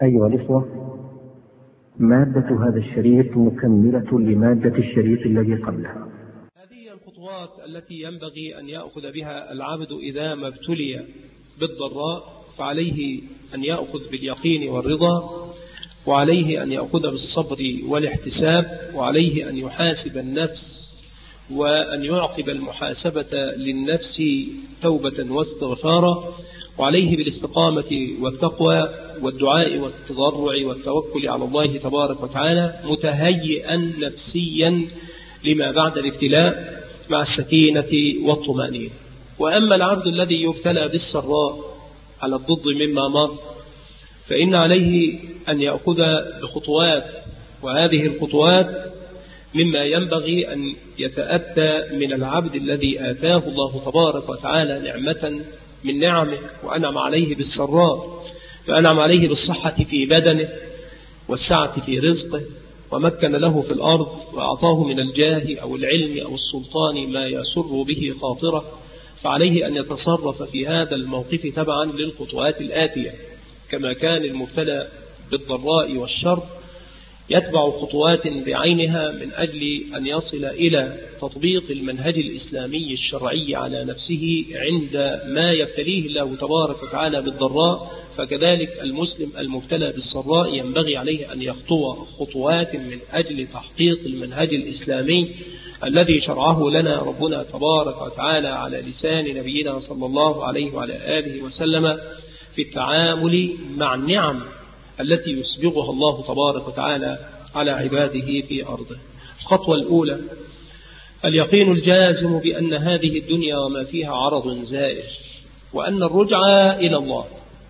أيها الإخوة، مادة هذا الشريط مكملة لمادة الشريط الذي قبله. هذه الخطوات التي ينبغي أن يأخذ بها العبد إذا ما ابتلي بالضراء، فعليه أن يأخذ باليقين والرضا، وعليه أن يأخذ بالصبر والاحتساب، وعليه أن يحاسب النفس وأن يعقب المحاسبة للنفس توبة واستغفارا، وعليه بالاستقامة والتقوى والدعاء والتضرع والتوكل على الله تبارك وتعالى، متهيئا نفسيا لما بعد الابتلاء مع السكينة والطمأنينة. وأما العبد الذي يبتلى بالسراء على الضد مما مر، فإن عليه أن يأخذ بخطوات، وهذه الخطوات مما ينبغي أن يتأتى من العبد الذي آتاه الله تبارك وتعالى نعمة من نعمه وأنعم عليه بالسراء، فأنعم عليه بالصحة في بدنه والسعة في رزقه، ومكن له في الأرض، وأعطاه من الجاه أو العلم أو السلطان ما يسر به خاطره، فعليه أن يتصرف في هذا الموقف تبعا للخطوات الآتية. كما كان المبتلى بالضراء والشر يتبع خطوات بعينها من أجل أن يصل إلى تطبيق المنهج الإسلامي الشرعي على نفسه عند ما يبتليه الله تبارك وتعالى بالضراء، فكذلك المسلم المبتلى بالسراء ينبغي عليه أن يخطو خطوات من أجل تحقيق المنهج الإسلامي الذي شرعه لنا ربنا تبارك وتعالى على لسان نبينا صلى الله عليه وعلى آله وسلم في التعامل مع النعم التي يسبغها الله تبارك وتعالى على عباده في أرضه. الخطوة الأولى اليقين الجازم بأن هذه الدنيا وما فيها عرض زائل، وأن الرجعة إلى الله،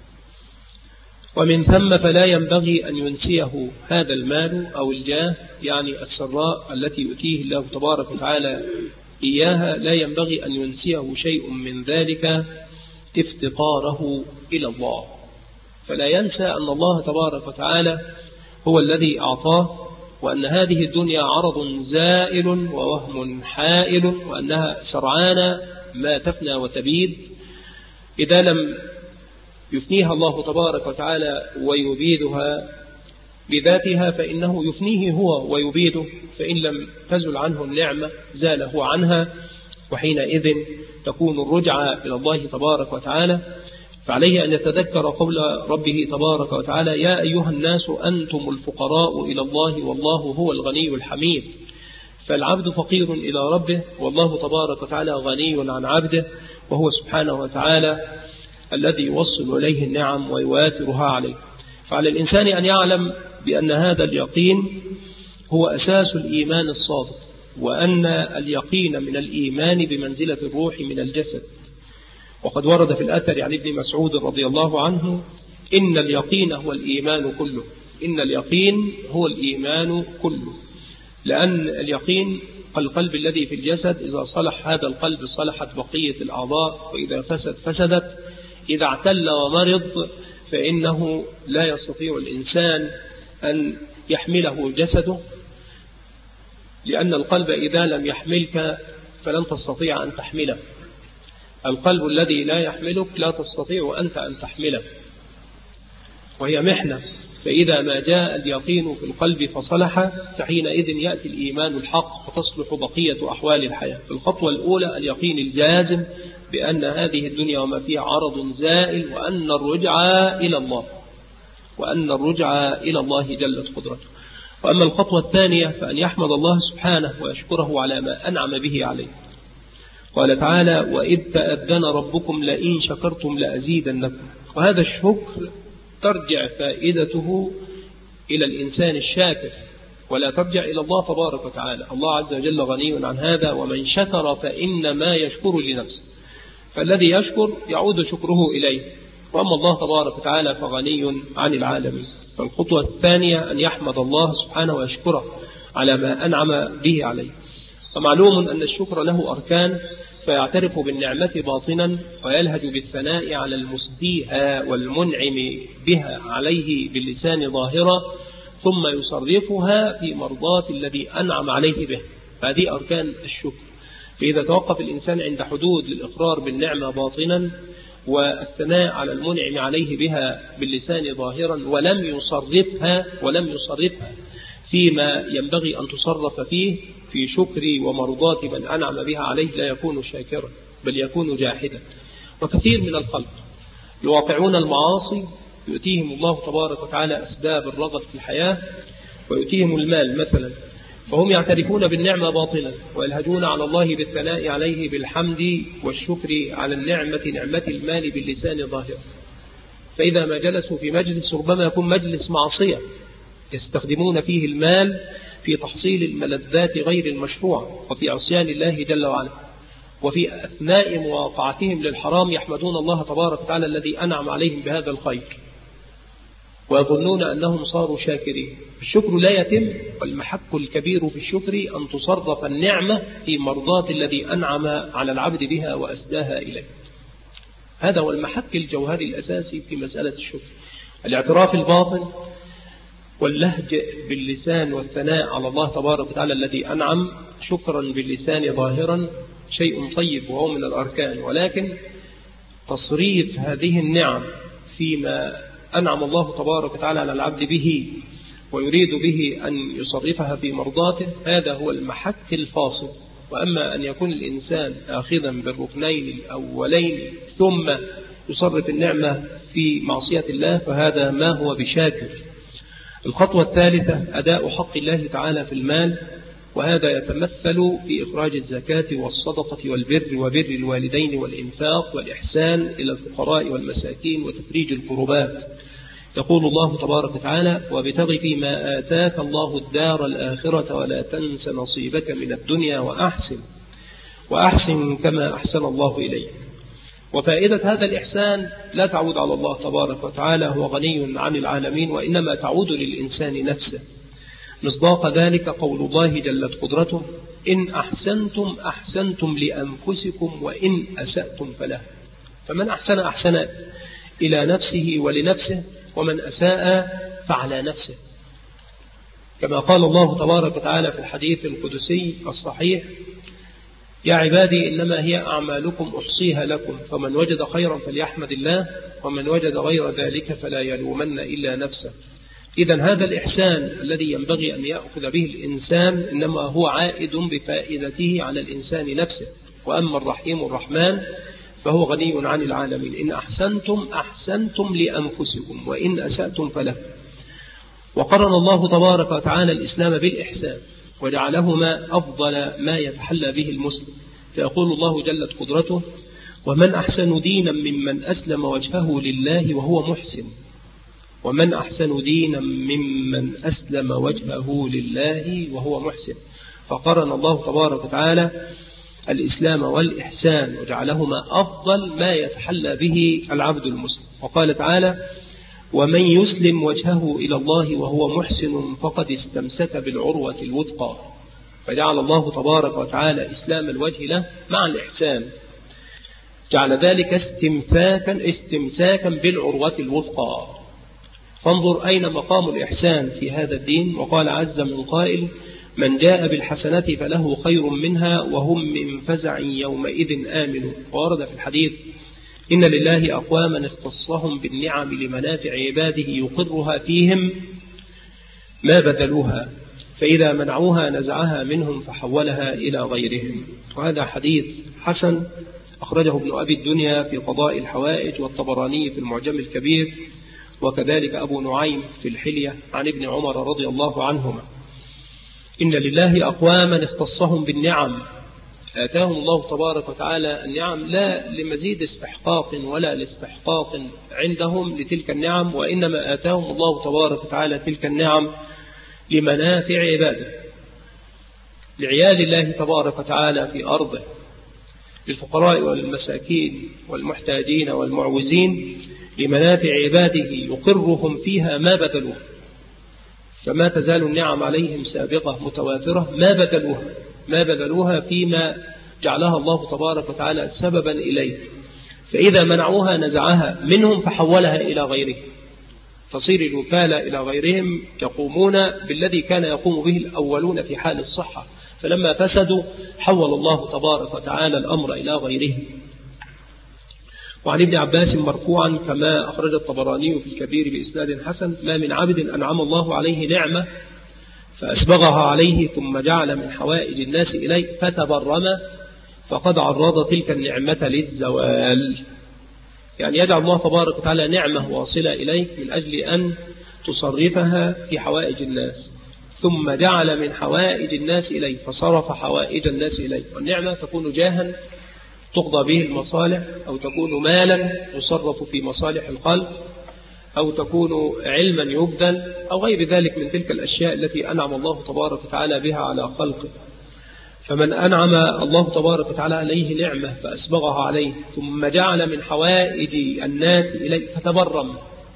ومن ثم فلا ينبغي أن ينسيه هذا المال أو الجاه، يعني السراء التي يؤتيه الله تبارك وتعالى إياها، لا ينبغي أن ينسيه شيء من ذلك افتقاره إلى الله، فلا ينسى أن الله تبارك وتعالى هو الذي أعطاه، وأن هذه الدنيا عرض زائل ووهم حائل، وأنها سرعان ما تفنى وتبيد. إذا لم يفنيها الله تبارك وتعالى ويبيدها بذاتها فإنه يفنيه هو ويبيده، فإن لم تزل عنه النعمة زال هو عنها، وحينئذ تكون الرجعة إلى الله تبارك وتعالى. فعليه أن يتذكر قول ربه تبارك وتعالى: يا أيها الناس أنتم الفقراء إلى الله والله هو الغني الحميد. فالعبد فقير إلى ربه، والله تبارك وتعالى غني عن عبده، وهو سبحانه وتعالى الذي يوصل إليه النعم ويواترها عليه. فعلى الإنسان أن يعلم بأن هذا اليقين هو أساس الإيمان الصادق، وأن اليقين من الإيمان بمنزلة الروح من الجسد. وقد ورد في الأثر عن ابن مسعود رضي الله عنه: إن اليقين هو الإيمان كله. إن اليقين هو الإيمان كله، لأن اليقين القلب الذي في الجسد، إذا صلح هذا القلب صلحت بقية الأعضاء، وإذا فسد فسدت. إذا اعتل ومرض فإنه لا يستطيع الإنسان أن يحمله جسده، لأن القلب إذا لم يحملك فلن تستطيع أن تحمله. القلب الذي لا يحملك لا تستطيع أنت أن تحمله، وهي محنة. فإذا ما جاء اليقين في القلب فصلح، فحينئذ يأتي الإيمان الحق وتصلح بقية أحوال الحياة. الخطوة الأولى اليقين الجازم بأن هذه الدنيا وما فيها عرض زائل، وأن الرجعة إلى الله، وأن الرجعة إلى الله جلت قدرته. وأما الخطوة الثانية فأن يحمد الله سبحانه ويشكره على ما أنعم به عليه. قال تعالى: وإذ تأذن ربكم لئن شكرتم لأزيدنكم. وهذا الشكر ترجع فائدته إلى الإنسان الشاكر، ولا ترجع إلى الله تبارك وتعالى. الله عز وجل غني عن هذا، ومن شكر فإنما يشكر لنفسه، فالذي يشكر يعود شكره إليه، وأما الله تبارك وتعالى فغني عن العالمين. فالخطوة الثانية أن يحمد الله سبحانه ويشكره على ما أنعم به عليه. ومعلوم أن الشكر له أركان، فيعترف بالنعمة باطنا، ويلهج بالثناء على المسديها والمنعم بها عليه باللسان ظاهرا، ثم يصرفها في مرضاة الذي أنعم عليه به. هذه أركان الشكر. فإذا توقف الإنسان عند حدود الإقرار بالنعمة باطنا والثناء على المنعم عليه بها باللسان ظاهرا ولم يصرفها فيما ينبغي أن تصرف فيه في شكر ومرضاة من أنعم بها عليه، لا يكون شاكرا بل يكون جاحدا. وكثير من الخلق يواقعون المعاصي يؤتيهم الله تبارك وتعالى أسباب الرغد في الحياة ويؤتيهم المال مثلا، فهم يعترفون بالنعمة باطلا ويلهجون على الله بالثناء عليه بالحمد والشكر على نعمة المال باللسان ظاهرا. فإذا ما جلسوا في مجلس ربما يكون مجلس معصية يستخدمون فيه المال في تحصيل الملذات غير المشروعة وفي عصيان الله جل وعلا، وفي أثناء مواقعتهم للحرام يحمدون الله تبارك وتعالى الذي أنعم عليهم بهذا الخير ويظنون أنهم صاروا شاكرين. الشكر لا يتم، والمحك الكبير في الشكر أن تصرف النعمة في مرضاة الذي أنعم على العبد بها وأسداها إليه. هذا هو المحك الجوهري الأساسي في مسألة الشكر، الاعتراف الباطن واللهج باللسان والثناء على الله تبارك وتعالى الذي أنعم شكرا باللسان ظاهرا شيء طيب وهو من الأركان، ولكن تصريف هذه النعم فيما أنعم الله تبارك وتعالى على العبد به ويريد به أن يصرفها في مرضاته، هذا هو المحك الفاصل. وأما أن يكون الإنسان آخذا بالركنين الأولين ثم يصرف النعمة في معصية الله فهذا ما هو بشاكر. الخطوة الثالثة أداء حق الله تعالى في المال، وهذا يتمثل في إخراج الزكاة والصدقة والبر وبر الوالدين والإنفاق والإحسان إلى الفقراء والمساكين وتفريج الكربات. يقول الله تبارك وتعالى: وابتغ فيما آتاك الله الدار الآخرة ولا تنس نصيبك من الدنيا وأحسن كما أحسن الله إليك. وفائدة هذا الإحسان لا تعود على الله تبارك وتعالى، هو غني عن العالمين، وإنما تعود للإنسان نفسه. مصداق ذلك قول الله جلت قدرته: إن أحسنتم أحسنتم لأنفسكم وإن أسأتم فلها. فمن أحسن إلى نفسه ولنفسه، ومن أساء فعلى نفسه، كما قال الله تبارك وتعالى في الحديث القدسي الصحيح: يا عبادي إنما هي أعمالكم أحصيها لكم فمن وجد خيرا فليحمد الله ومن وجد غير ذلك فلا يلومن إلا نفسه. إذن هذا الإحسان الذي ينبغي أن يأخذ به الإنسان إنما هو عائد بفائدته على الإنسان نفسه. وأما الرحيم الرحمن فهو غني عن العالمين. إن أحسنتم أحسنتم لأنفسكم وإن أسأتم فله. وقرن الله تبارك وتعالى الإسلام بالإحسان وجعلهما أفضل ما يتحلى به المسلم، فيقول الله جلت قدرته: ومن أحسن دينا ممن أسلم وجهه لله وهو محسن. ومن أحسن دينا ممن أسلم وجهه لله وهو محسن. فقرن الله تبارك وتعالى الإسلام والإحسان وجعلهما أفضل ما يتحلى به العبد المسلم. وقال تعالى: ومن يسلم وجهه إلى الله وهو محسن فقد استمسك بالعروة الوثقى. فجعل الله تبارك وتعالى إسلام الوجه له مع الإحسان، جعل ذلك استمساكا بالعروة الوثقى. فانظر أين مقام الإحسان في هذا الدين. وقال عز من قائل: من جاء بالحسنة فله خير منها وهم من فزع يومئذ آمنون. وورد في الحديث: إن لله أقواما اختصهم بالنعم لمنافع عباده يقرها فيهم ما بذلوها، فإذا منعوها نزعها منهم فحولها إلى غيرهم. وهذا حديث حسن أخرجه ابن أبي الدنيا في قضاء الحوائج، والطبراني في المعجم الكبير، وكذلك أبو نعيم في الحلية عن ابن عمر رضي الله عنهما. إن لله أقواما اختصهم بالنعم، آتاهم الله تبارك وتعالى النعم لا لمزيد استحقاق ولا لاستحقاق عندهم لتلك النعم، وإنما آتاهم الله تبارك وتعالى تلك النعم لمنافع عباده، لعيال الله تبارك وتعالى في أرضه، للفقراء والمساكين والمحتاجين والمعوزين، لمنافع عباده يقرهم فيها ما بذلوه. فما تزال النعم عليهم سابقة متواترة ما بذلوها فيما جعلها الله تبارك وتعالى سببا إليه، فإذا منعوها نزعها منهم فحولها إلى غيره، تصير الوكالة إلى غيرهم يقومون بالذي كان يقوم به الأولون في حال الصحة، فلما فسدوا حول الله تبارك وتعالى الأمر إلى غيرهم. وعن ابن عباس مرفوعا كما أخرج الطبراني في الكبير بإسناد حسن: ما من عبد أنعم الله عليه نعمة فأسبغها عليه ثم جعل من حوائج الناس إليه فتبرم فقد عرض تلك النعمة للزوال. يعني يجعل الله تبارك وتعالى نعمة واصلة إليك من أجل أن تصرفها في حوائج الناس، ثم جعل من حوائج الناس إليه فصرف حوائج الناس إليه. والنعمة تكون جاها تقضى به المصالح، أو تكون مالا يصرف في مصالح الخلق، أو تكون علما يبذل، أو غير ذلك من تلك الأشياء التي أنعم الله تبارك وتعالى بها على خلقه. فمن أنعم الله تبارك وتعالى عليه نعمة فأسبغها عليه ثم جعل من حوائج الناس إليه فتبرم،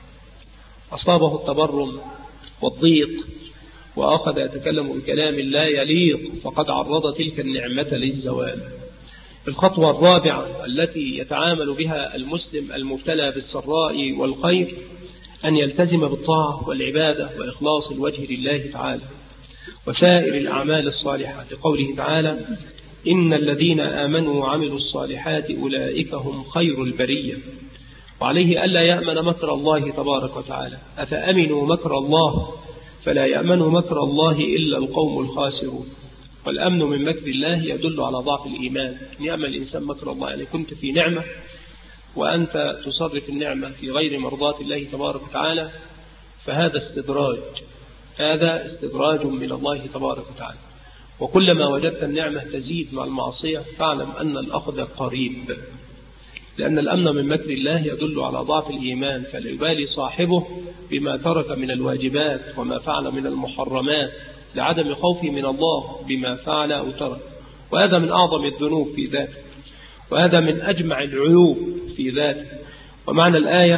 أصابه التبرم والضيق وأخذ يتكلم بكلام لا يليق، فقد عرض تلك النعمة للزوال. الخطوة الرابعة التي يتعامل بها المسلم المبتلى بالسراء والخير أن يلتزم بالطاعة والعبادة وإخلاص الوجه لله تعالى وسائر الأعمال الصالحة، لقوله تعالى: إن الذين آمنوا وعملوا الصالحات أولئك هم خير البرية. وعليه ألا يأمن مكر الله تبارك وتعالى. أفأمنوا مكر الله فلا يأمن مكر الله إلا القوم الخاسرون. والأمن من مكر الله يدل على ضعف الإيمان. أن يأمن الإنسان مكر الله، يعني كنت في نعمة وأنت تصرف النعمة في غير مرضاة الله تبارك وتعالى، فهذا استدراج، هذا استدراج من الله تبارك وتعالى. وكلما وجدت النعمة تزيد مع المعصية فاعلم أن الأخذ قريب، لأن الأمن من مكر الله يدل على ضعف الإيمان، فلا يبالي صاحبه بما ترك من الواجبات وما فعل من المحرمات لعدم خوفه من الله بما فعل أو ترك. وهذا من أعظم الذنوب في ذاته، وهذا من أجمع العيوب في ذاته. ومعنى الآية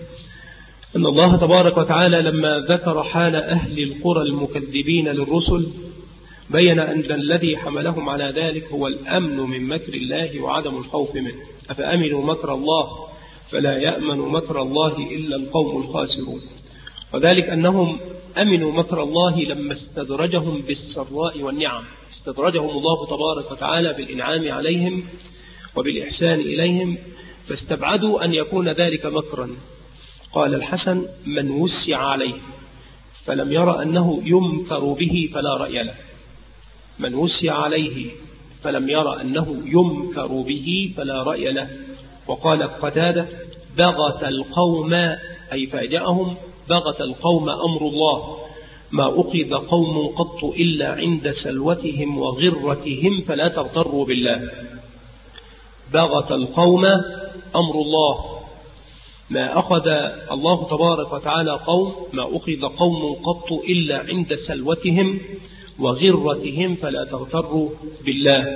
أن الله تبارك وتعالى لما ذكر حال أهل القرى المكذبين للرسل بين أن الذي حملهم على ذلك هو الأمن من مكر الله وعدم الخوف منه. أفأمنوا مكر الله فلا يأمن مكر الله إلا القوم الخاسرون. وذلك أنهم أمنوا مكر الله لما استدرجهم بالسراء والنعم، استدرجهم الله تبارك وتعالى بالإنعام عليهم وبالإحسان إليهم، فاستبعدوا أن يكون ذلك مكرا. قال الحسن: من وسع عليه فلم يرى أنه يمكر به فلا رأي له. من وسع عليه فلم يرى أنه يمكر به فلا رأي له. وقال قتادة: بغت القوم، أي فاجأهم، بغت القوم أمر الله، ما أخذ قوم قط إلا عند سلوتهم وغرتهم فلا تغتروا بالله. بغت القوم أمر الله، ما أخذ الله تبارك وتعالى قوم، ما أخذ قوم قط إلا عند سلوتهم وغرتهم فلا تغتروا بالله.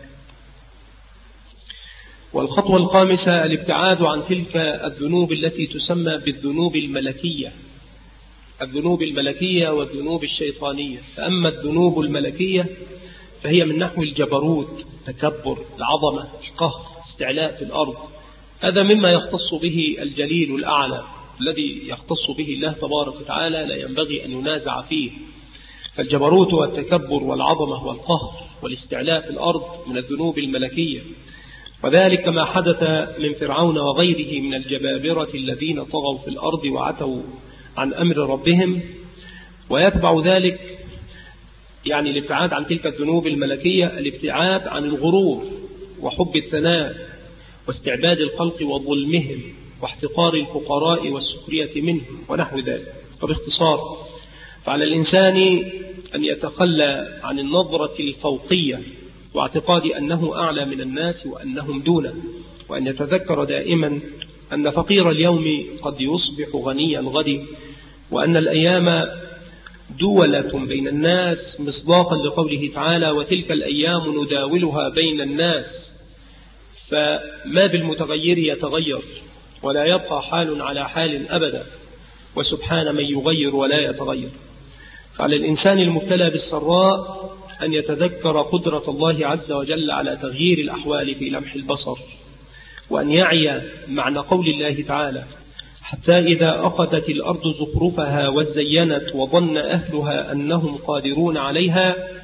والخطوة الخامسة الابتعاد عن تلك الذنوب التي تسمى بالذنوب الملكية، الذنوب الملكية والذنوب الشيطانية. فأما الذنوب الملكية فهي من نحو الجبروت، التكبر، العظمة، القهر، استعلاء في الأرض. هذا مما يختص به الجليل الأعلى الذي يختص به الله تبارك وتعالى، لا ينبغي أن ينازع فيه. فالجبروت والتكبر والعظمة والقهر والاستعلاء في الأرض من الذنوب الملكية. وذلك ما حدث من فرعون وغيره من الجبابرة الذين طغوا في الأرض وعتوا عن أمر ربهم. ويتبع ذلك يعني الابتعاد عن تلك الذنوب الملكية الابتعاد عن الغرور وحب الثناء واستعباد الخلق وظلمهم واحتقار الفقراء والسخرية منهم ونحو ذلك. وباختصار فعلى الإنسان أن يتخلى عن النظرة الفوقية واعتقاد أنه أعلى من الناس وأنهم دونه، وأن يتذكر دائما أن فقير اليوم قد يصبح غني الغد، وأن الأيام دولة بين الناس، مصداقا لقوله تعالى: وتلك الأيام نداولها بين الناس. فما بالمتغير يتغير، ولا يبقى حال على حال أبدا، وسبحان من يغير ولا يتغير. فعلى الإنسان المبتلى بالسراء أن يتذكر قدرة الله عز وجل على تغيير الأحوال في لمح البصر، وأن يعي معنى قول الله تعالى: حتى إذا أخذت الأرض زخرفها وزينت وظن أهلها أنهم قادرون عليها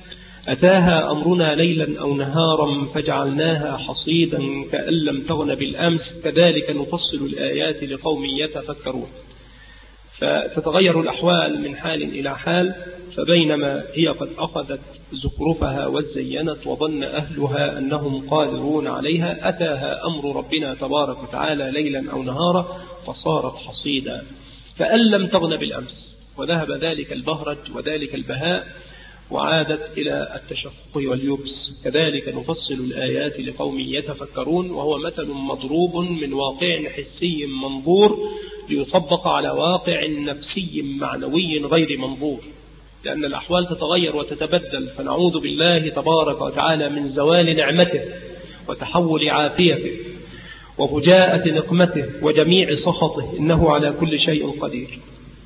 أتاها أمرنا ليلا أو نهارا فجعلناها حصيدا كأن لم تغن بالأمس كذلك نفصل الآيات لقوم يتفكرون. فتتغير الأحوال من حال إلى حال، فبينما هي قد أخذت زخرفها وزينت وظن أهلها أنهم قادرون عليها أتاها أمر ربنا تبارك وتعالى ليلا أو نهارا فصارت حصيدا كأن لم تغن بالأمس، وذهب ذلك البهرج وذلك البهاء وعادت إلى التشقق واليبس. كذلك نفصل الآيات لقوم يتفكرون، وهو مثل مضروب من واقع حسي منظور ليطبق على واقع نفسي معنوي غير منظور، لأن الأحوال تتغير وتتبدل، فنعوذ بالله تبارك وتعالى من زوال نعمته وتحول عافيته وفجاءة نقمته وجميع سخطه، إنه على كل شيء قدير.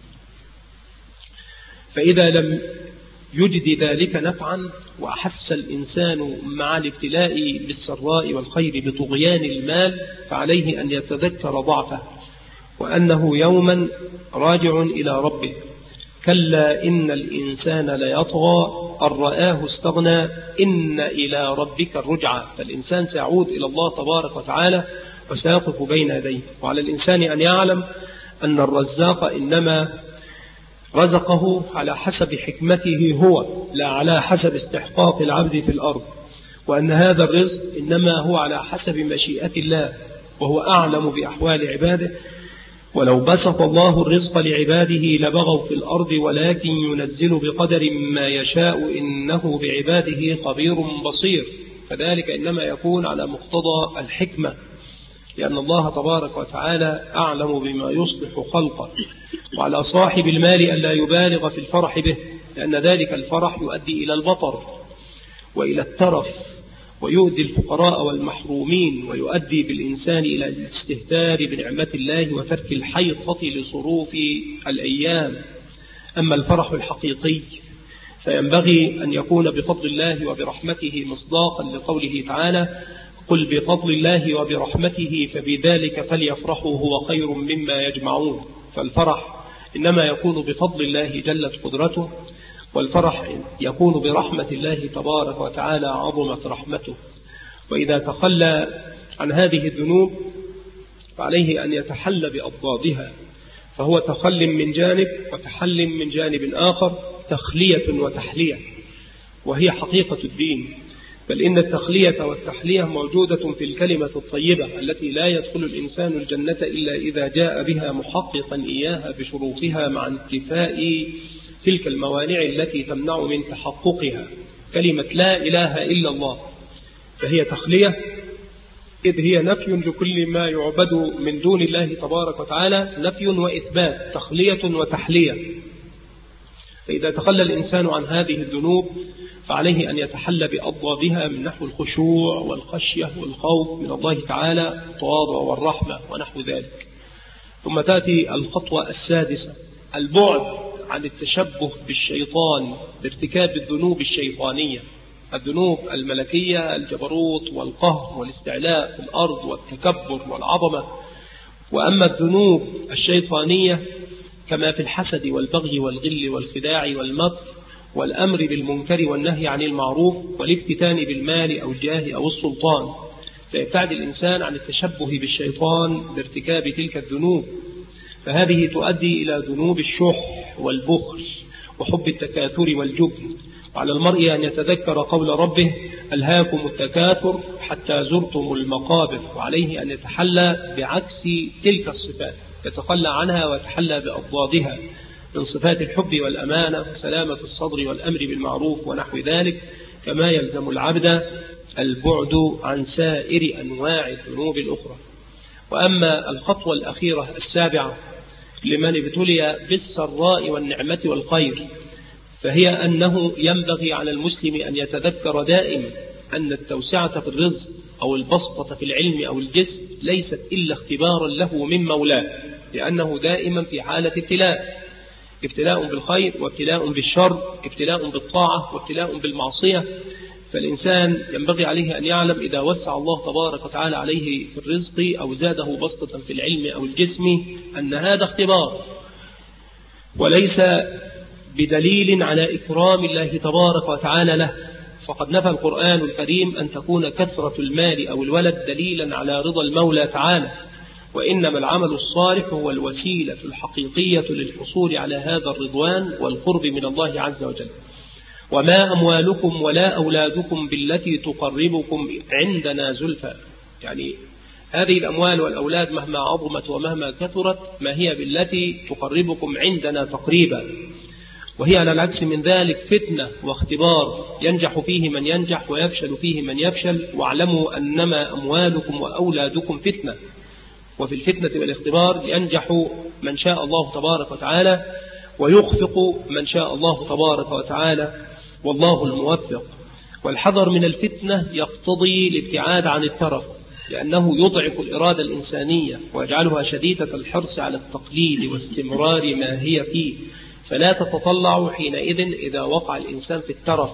فإذا لم يجد ذلك نفعا وأحس الإنسان مع الابتلاء بالسراء والخير بطغيان المال، فعليه أن يتذكر ضعفه وأنه يوما راجع إلى ربه. كلا إن الإنسان ليطغى أن رآه استغنى إن إلى ربك الرجعى. فالإنسان سيعود إلى الله تبارك وتعالى وسيقف بين يديه، وعلى الإنسان أن يعلم أن الرزاق إنما رزقه على حسب حكمته هو، لا على حسب استحقاق العبد في الأرض، وأن هذا الرزق إنما هو على حسب مشيئة الله، وهو أعلم بأحوال عباده. ولو بسط الله الرزق لعباده لبغوا في الأرض ولكن ينزل بقدر ما يشاء إنه بعباده خبير بصير. فذلك إنما يكون على مقتضى الحكمة، لأن الله تبارك وتعالى أعلم بما يصلح خلقه. وعلى صاحب المال أن لا يبالغ في الفرح به، لأن ذلك الفرح يؤدي إلى البطر وإلى الترف ويؤدي الفقراء والمحرومين، ويؤدي بالإنسان إلى الاستهتار بنعمة الله وترك الحيطة لصروف الأيام. أما الفرح الحقيقي فينبغي أن يكون بفضل الله وبرحمته، مصداقا لقوله تعالى: قل بفضل الله وبرحمته فبذلك فليفرحوا هو خير مما يجمعون. فالفرح إنما يكون بفضل الله جلت قدرته، والفرح يكون برحمة الله تبارك وتعالى عظمت رحمته. وإذا تخلى عن هذه الذنوب فعليه أن يتحل بأضدادها، فهو تخل من جانب وتحل من جانب آخر، تخلية وتحلية، وهي حقيقة الدين. بل إن التخلية والتحلية موجودة في الكلمة الطيبة التي لا يدخل الإنسان الجنة إلا إذا جاء بها محققا إياها بشروطها مع انتفاء تلك الموانع التي تمنع من تحققها. كلمة لا إله إلا الله فهي تخلية، إذ هي نفي لكل ما يعبد من دون الله تبارك وتعالى، نفي وإثبات، تخلية وتحلية. فإذا تخلى الإنسان عن هذه الذنوب فعليه أن يتحلى بأضدادها من نحو الخشوع والخشية والخوف من الله تعالى، التواضع والرحمة ونحو ذلك. ثم تأتي الخطوة السادسة: البعد عن التشبه بالشيطان بارتكاب الذنوب الشيطانية، الذنوب الملكية، الجبروت والقهر والاستعلاء في الأرض والتكبر والعظمة. وأما الذنوب الشيطانية كما في الحسد والبغي والغل والخداع والمكر والأمر بالمنكر والنهي عن المعروف والافتتان بالمال أو الجاه أو السلطان، فيبتعد الإنسان عن التشبه بالشيطان بارتكاب تلك الذنوب، فهذه تؤدي إلى ذنوب الشح والبخل وحب التكاثر والجبن. وعلى المرء أن يتذكر قول ربه: ألهاكم التكاثر حتى زرتم المقابر. وعليه أن يتحلى بعكس تلك الصفات، يتخلى عنها ويتحلى بأضدادها من صفات الحب والأمانة وسلامة الصدر والأمر بالمعروف ونحو ذلك، كما يلزم العبد البعد عن سائر أنواع الذنوب الأخرى. وأما الخطوة الأخيرة السابعة لمن ابتلي بالسراء والنعمة والخير، فهي أنه ينبغي على المسلم أن يتذكر دائما أن التوسعة في الرزق أو البسطة في العلم أو الجسم ليست إلا اختبارا له من مولاه، لأنه دائما في حالة ابتلاء بالخير وابتلاء بالشر، ابتلاء بالطاعة وابتلاء بالمعصية. فالإنسان ينبغي عليه أن يعلم إذا وسع الله تبارك وتعالى عليه في الرزق أو زاده بسطة في العلم أو الجسم أن هذا اختبار، وليس بدليل على إكرام الله تبارك وتعالى له، فقد نفى القرآن الكريم أن تكون كثرة المال أو الولد دليلا على رضا المولى تعالى، وإنما العمل الصالح هو الوسيلة الحقيقية للحصول على هذا الرضوان والقرب من الله عز وجل. وما أموالكم ولا أولادكم بالتي تقربكم عندنا زلفى، يعني هذه الأموال والأولاد مهما عظمت ومهما كثرت ما هي بالتي تقربكم عندنا تقريبا، وهي على العكس من ذلك فتنة واختبار ينجح فيه من ينجح ويفشل فيه من يفشل. واعلموا أنما أموالكم وأولادكم فتنة، وفي الفتنة والاختبار ينجح من شاء الله تبارك وتعالى ويخفق من شاء الله تبارك وتعالى، والله الموفق. والحذر من الفتنة يقتضي الابتعاد عن الترف، لأنه يضعف الإرادة الإنسانية ويجعلها شديدة الحرص على التقليد واستمرار ما هي فيه، فلا تتطلع حينئذ إذا وقع الإنسان في الترف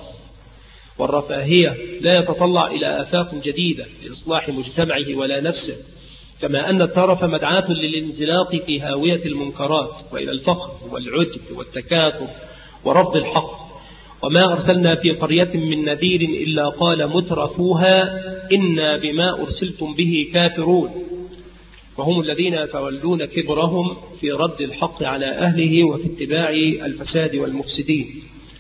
والرفاهية لا يتطلع إلى آفاق جديدة لإصلاح مجتمعه ولا نفسه، كما أن الترف مدعاة للانزلاق في هاوية المنكرات وإلى الفقر والعجب والتكاثر ورفض الحق. وما أرسلنا في قرية من نذير إلا قال مترفوها إنا بما أرسلتم به كافرون، وهم الذين يتولون كبرهم في رد الحق على أهله وفي اتباع الفساد والمفسدين.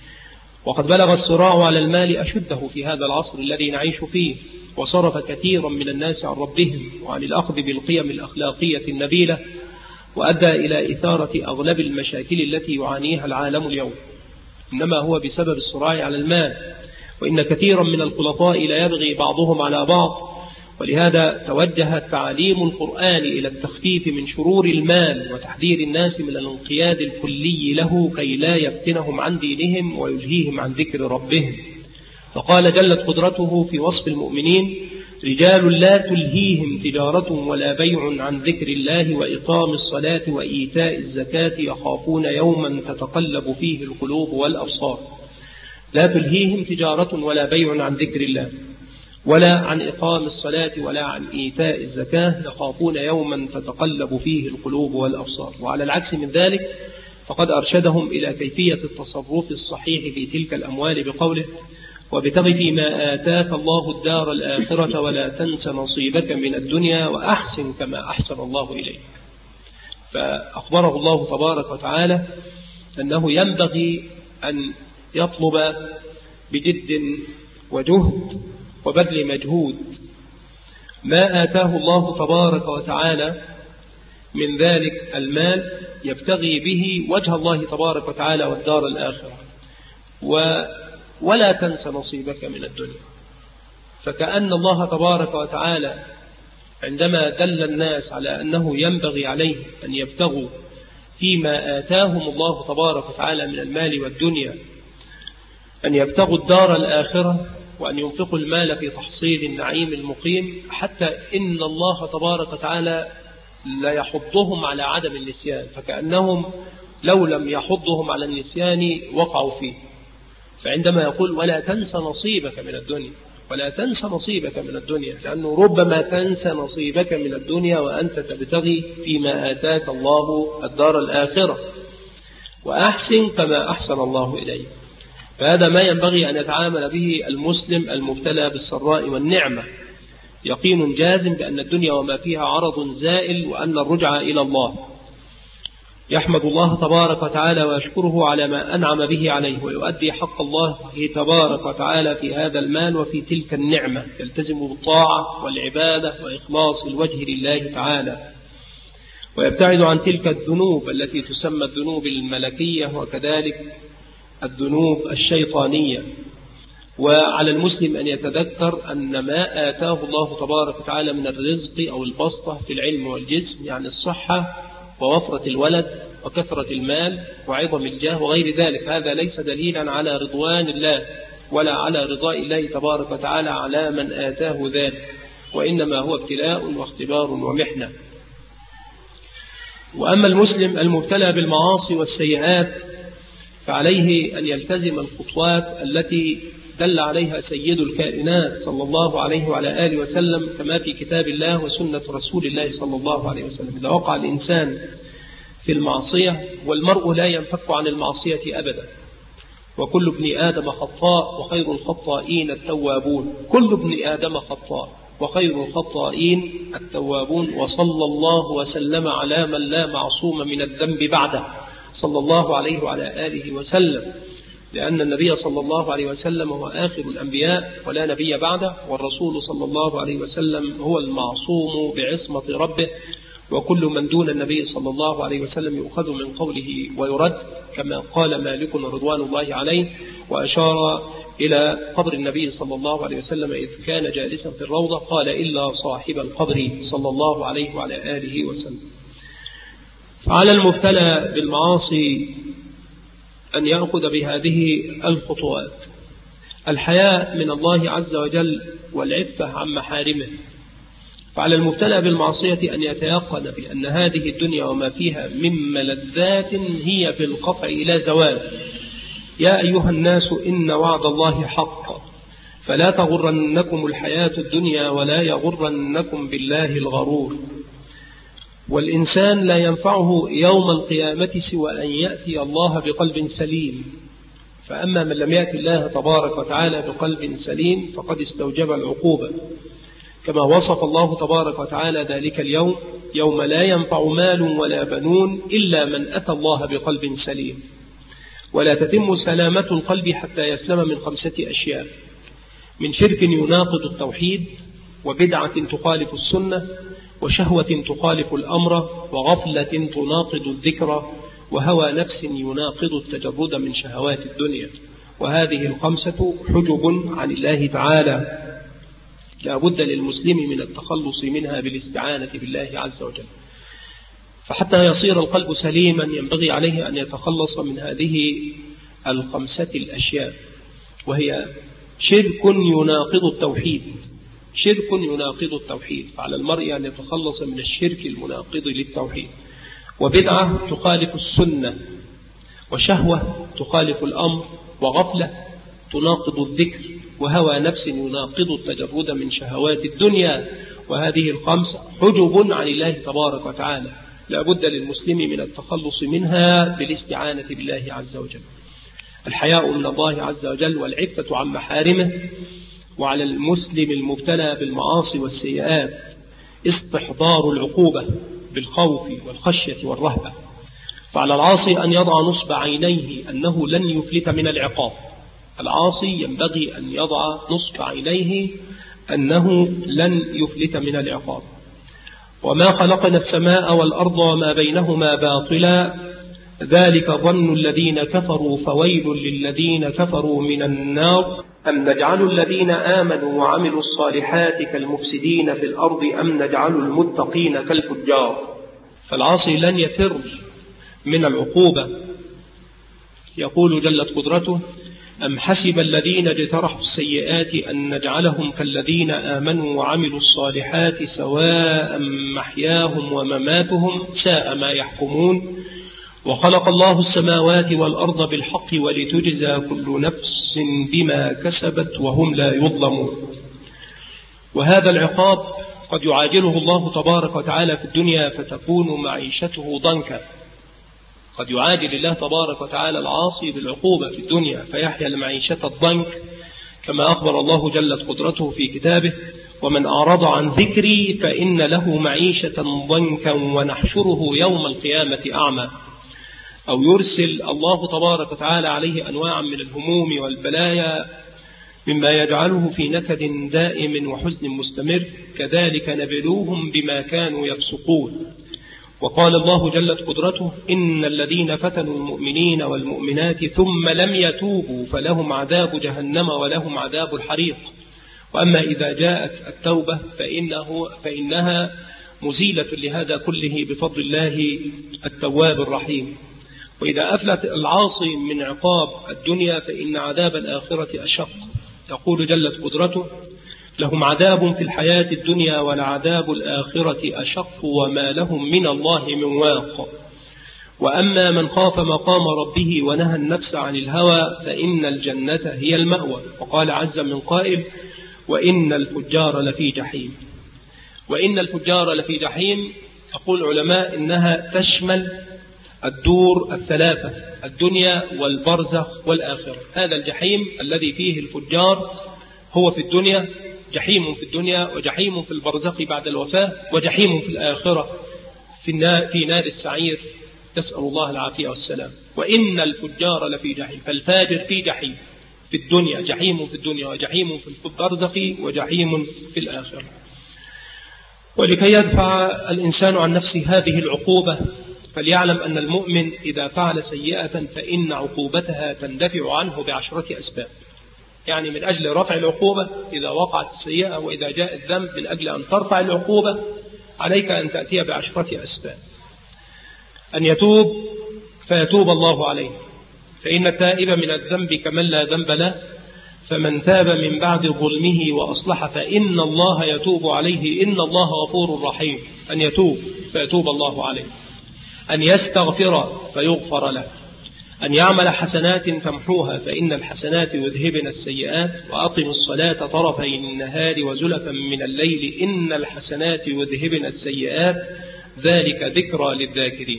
وقد بلغ الصراع على المال أشده في هذا العصر الذي نعيش فيه، وصرف كثيرا من الناس عن ربهم وعن الأخذ بالقيم الأخلاقية النبيلة، وأدى إلى إثارة أغلب المشاكل التي يعانيها العالم اليوم، إنما هو بسبب الصراع على المال. وإن كثيرا من الخلطاء لا يبغي بعضهم على بعض، ولهذا توجه تعاليم القرآن إلى التخفيف من شرور المال وتحذير الناس من الانقياد الكلي له كي لا يفتنهم عن دينهم ويلهيهم عن ذكر ربهم. فقال جلت قدرته في وصف المؤمنين: رجال لا تلهيهم تجارة ولا بيع عن ذكر الله وإقام الصلاة وإيتاء الزكاة يخافون يوما تتقلب فيه القلوب والأبصار. لا تلهيهم تجارة ولا بيع عن ذكر الله ولا عن إقام الصلاة ولا عن إيتاء الزكاة يخافون يوما تتقلب فيه القلوب والأبصار. وعلى العكس من ذلك فقد أرشدهم إلى كيفية التصرف الصحيح في تلك الأموال بقوله: وابتغ فيما آتاك الله الدار الآخرة ولا تنس نصيبك من الدنيا وأحسن كما أحسن الله إليك. فأخبره الله تبارك وتعالى أنه ينبغي أن يطلب بجد وجهد وبذل مجهود ما آتاه الله تبارك وتعالى من ذلك المال، يبتغي به وجه الله تبارك وتعالى والدار الآخرة، ولا تنس نصيبك من الدنيا. فكأن الله تبارك وتعالى عندما دل الناس على أنه ينبغي عليه أن يبتغوا فيما آتاهم الله تبارك وتعالى من المال والدنيا، أن يبتغوا الدار الآخرة وأن ينفقوا المال في تحصيل النعيم المقيم، حتى إن الله تبارك وتعالى لا يحضهم على عدم النسيان، فكأنهم لو لم يحضهم على النسيان وقعوا فيه. فعندما يقول ولا تنس نصيبك من الدنيا، ولا تنس نصيبك من الدنيا، لأنه ربما تنسى نصيبك من الدنيا وأنت تبتغي فيما آتاك الله الدار الآخرة، وأحسن كما أحسن الله إليك. فهذا ما ينبغي أن يتعامل به المسلم المبتلى بالسراء والنعمة، يقين جازم بأن الدنيا وما فيها عرض زائل، وأن الرجعة إلى الله. يحمد الله تبارك وتعالى ويشكره على ما أنعم به عليه، ويؤدي حق الله تبارك وتعالى في هذا المال وفي تلك النعمة، يلتزم بالطاعة والعبادة وإخلاص الوجه لله تعالى، ويبتعد عن تلك الذنوب التي تسمى الذنوب الملكية وكذلك الذنوب الشيطانية. وعلى المسلم أن يتذكر أن ما آتاه الله تبارك وتعالى من الرزق أو البسطة في العلم والجسم، يعني الصحة ووفرة الولد وكثرة المال وعظم الجاه وغير ذلك، هذا ليس دليلا على رضوان الله ولا على رضاء الله تبارك وتعالى على من آتاه ذلك، وإنما هو ابتلاء واختبار ومحنة. وأما المسلم المبتلى بالمعاصي والسيئات فعليه أن يلتزم الخطوات التي دل عليها سيد الكائنات صلى الله عليه وعلى آله وسلم، كما في كتاب الله وسنة رسول الله صلى الله عليه وسلم. إذا وقع الإنسان في المعصية، والمرء لا ينفك عن المعصية أبدا، وكل ابن آدم خطاء وخير الخطائين التوابون. كل ابن آدم خطاء وخير الخطائين التوابون. وصلى الله وسلم على من لا معصوم من الذنب بعده، صلى الله عليه وعلى آله وسلم، لأن النبي صلى الله عليه وسلم هو آخر الأنبياء ولا نبي بعده، والرسول صلى الله عليه وسلم هو المعصوم بعصمة ربه، وكل من دون النبي صلى الله عليه وسلم يؤخذ من قوله ويرد، كما قال مالك رضوان الله عليه، وأشار إلى قبر النبي صلى الله عليه وسلم إذ كان جالسا في الروضة، قال إلا صاحب القبر صلى الله عليه وعلى آله وسلم. فعلى المبتلى بالمعاصي أن يأخذ بهذه الخطوات: الحياء من الله عز وجل والعفة عن محارمه. فعلى المبتلى بالمعصية أن يتيقن بأن هذه الدنيا وما فيها من ملذات هي بالقطع لا زوال. يا أيها الناس إن وعد الله حق فلا تغرنكم الحياة الدنيا ولا يغرنكم بالله الغرور. والإنسان لا ينفعه يوم القيامة سوى أن يأتي الله بقلب سليم. فأما من لم يأتي الله تبارك وتعالى بقلب سليم فقد استوجب العقوبة، كما وصف الله تبارك وتعالى ذلك اليوم: يوم لا ينفع مال ولا بنون إلا من أتى الله بقلب سليم. ولا تتم سلامة القلب حتى يسلم من 5 أشياء: من شرك يناقض التوحيد، وبدعة تخالف السنة، وشهوة تخالف الأمر، وغفلة تناقض الذكر، وهوى نفس يناقض التجرد من شهوات الدنيا. وهذه 5 حجب عن الله تعالى لا بد للمسلم من التخلص منها بالاستعانة بالله عز وجل. فحتى يصير القلب سليما ينبغي عليه أن يتخلص من هذه 5 الأشياء، وهي شرك يناقض التوحيد. شرك يناقض التوحيد، فعلى المرء أن يتخلص من الشرك المناقض للتوحيد. وبدعة تخالف السنة، وشهوة تخالف الأمر، وغفلة تناقض الذكر، وهوى نفس يناقض التجرد من شهوات الدنيا. وهذه 5 حجب عن الله تبارك وتعالى لا بد للمسلم من التخلص منها بالاستعانة بالله عز وجل. الحياء من الله عز وجل والعفة عن محارمه. وعلى المسلم المبتلى بالمعاصي والسيئات استحضار العقوبة بالخوف والخشية والرهبة. فعلى العاصي أن يضع نصب عينيه أنه لن يفلت من العقاب. العاصي ينبغي أن يضع نصب عينيه أنه لن يفلت من العقاب. وما خلقنا السماء والأرض وما بينهما باطلا ذلك ظن الذين كفروا فويل للذين كفروا من النار. أم نجعل الذين آمنوا وعملوا الصالحات كالمفسدين في الأرض أم نجعل المتقين كالفجار. فالعاصي لن يفر من العقوبة. يقول جلت قدرته: أم حسب الذين اجترحوا السيئات أن نجعلهم كالذين آمنوا وعملوا الصالحات سواء محياهم ومماتهم ساء ما يحكمون. وخلق الله السماوات والأرض بالحق ولتجزى كل نفس بما كسبت وهم لا يظلمون. وهذا العقاب قد يعاجله الله تبارك وتعالى في الدنيا فتكون معيشته ضنكا. قد يعاجل الله تبارك وتعالى العاصي بالعقوبة في الدنيا فيحيا المعيشة الضنك، كما أخبر الله جلت قدرته في كتابه: ومن أعرض عن ذكري فإن له معيشة ضنكا ونحشره يوم القيامة أعمى. أو يرسل الله تبارك وتعالى عليه أنواعا من الهموم والبلايا مما يجعله في نكد دائم وحزن مستمر. كذلك نبلوهم بما كانوا يفسقون. وقال الله جلت قدرته: إن الذين فتنوا المؤمنين والمؤمنات ثم لم يتوبوا فلهم عذاب جهنم ولهم عذاب الحريق. وأما إذا جاءت التوبة فإنها مزيلة لهذا كله بفضل الله التواب الرحيم. وإذا أفلت العاصي من عقاب الدنيا فإن عذاب الآخرة أشق. يقول جلت قدرته: لهم عذاب في الحياة الدنيا ولعذاب الآخرة أشق وما لهم من الله من واق. وأما من خاف مقام ربه ونهى النفس عن الهوى فإن الجنة هي المأوى. وقال عز من قائل: وإن الفجار لفي جحيم. وإن الفجار لفي جحيم. يقول العلماء إنها تشمل الدور الثلاثة: الدنيا والبرزخ والآخرة. هذا الجحيم الذي فيه الفجار هو في الدنيا، جحيم في الدنيا وجحيم في البرزخ بعد الوفاة وجحيم في الآخرة في نار السعير، نسأل الله العافية والسلام. وإن الفجار لفي جحيم، فالفاجر في جحيم في الدنيا، جحيم في الدنيا وجحيم في البرزخ وجحيم في الآخرة. ولكي يدفع الإنسان عن نفسه هذه العقوبة فليعلم أن المؤمن إذا فعل سيئة فإن عقوبتها تندفع عنه ب10 أسباب. يعني من أجل رفع العقوبة إذا وقعت السيئة وإذا جاء الذنب، من أجل أن ترفع العقوبة عليك أن تأتي ب10 أسباب: أن يتوب فيتوب الله عليه، فإن التائب من الذنب كمن لا ذنب له، فمن تاب من بعد ظلمه وأصلح فإن الله يتوب عليه إن الله غفور رحيم. أن يتوب فيتوب الله عليه. أن يستغفر فيغفر له. أن يعمل حسنات تمحوها فإن الحسنات يذهبن السيئات. وأقم الصلاة طرفي النهار وزلفا من الليل إن الحسنات يذهبن السيئات ذلك ذكرى للذاكرين.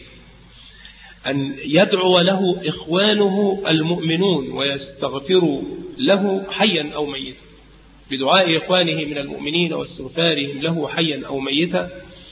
أن يدعو له إخوانه المؤمنون ويستغفروا له حيا أو ميتا، بدعاء إخوانه من المؤمنين واستغفارهم له حيا أو ميتا.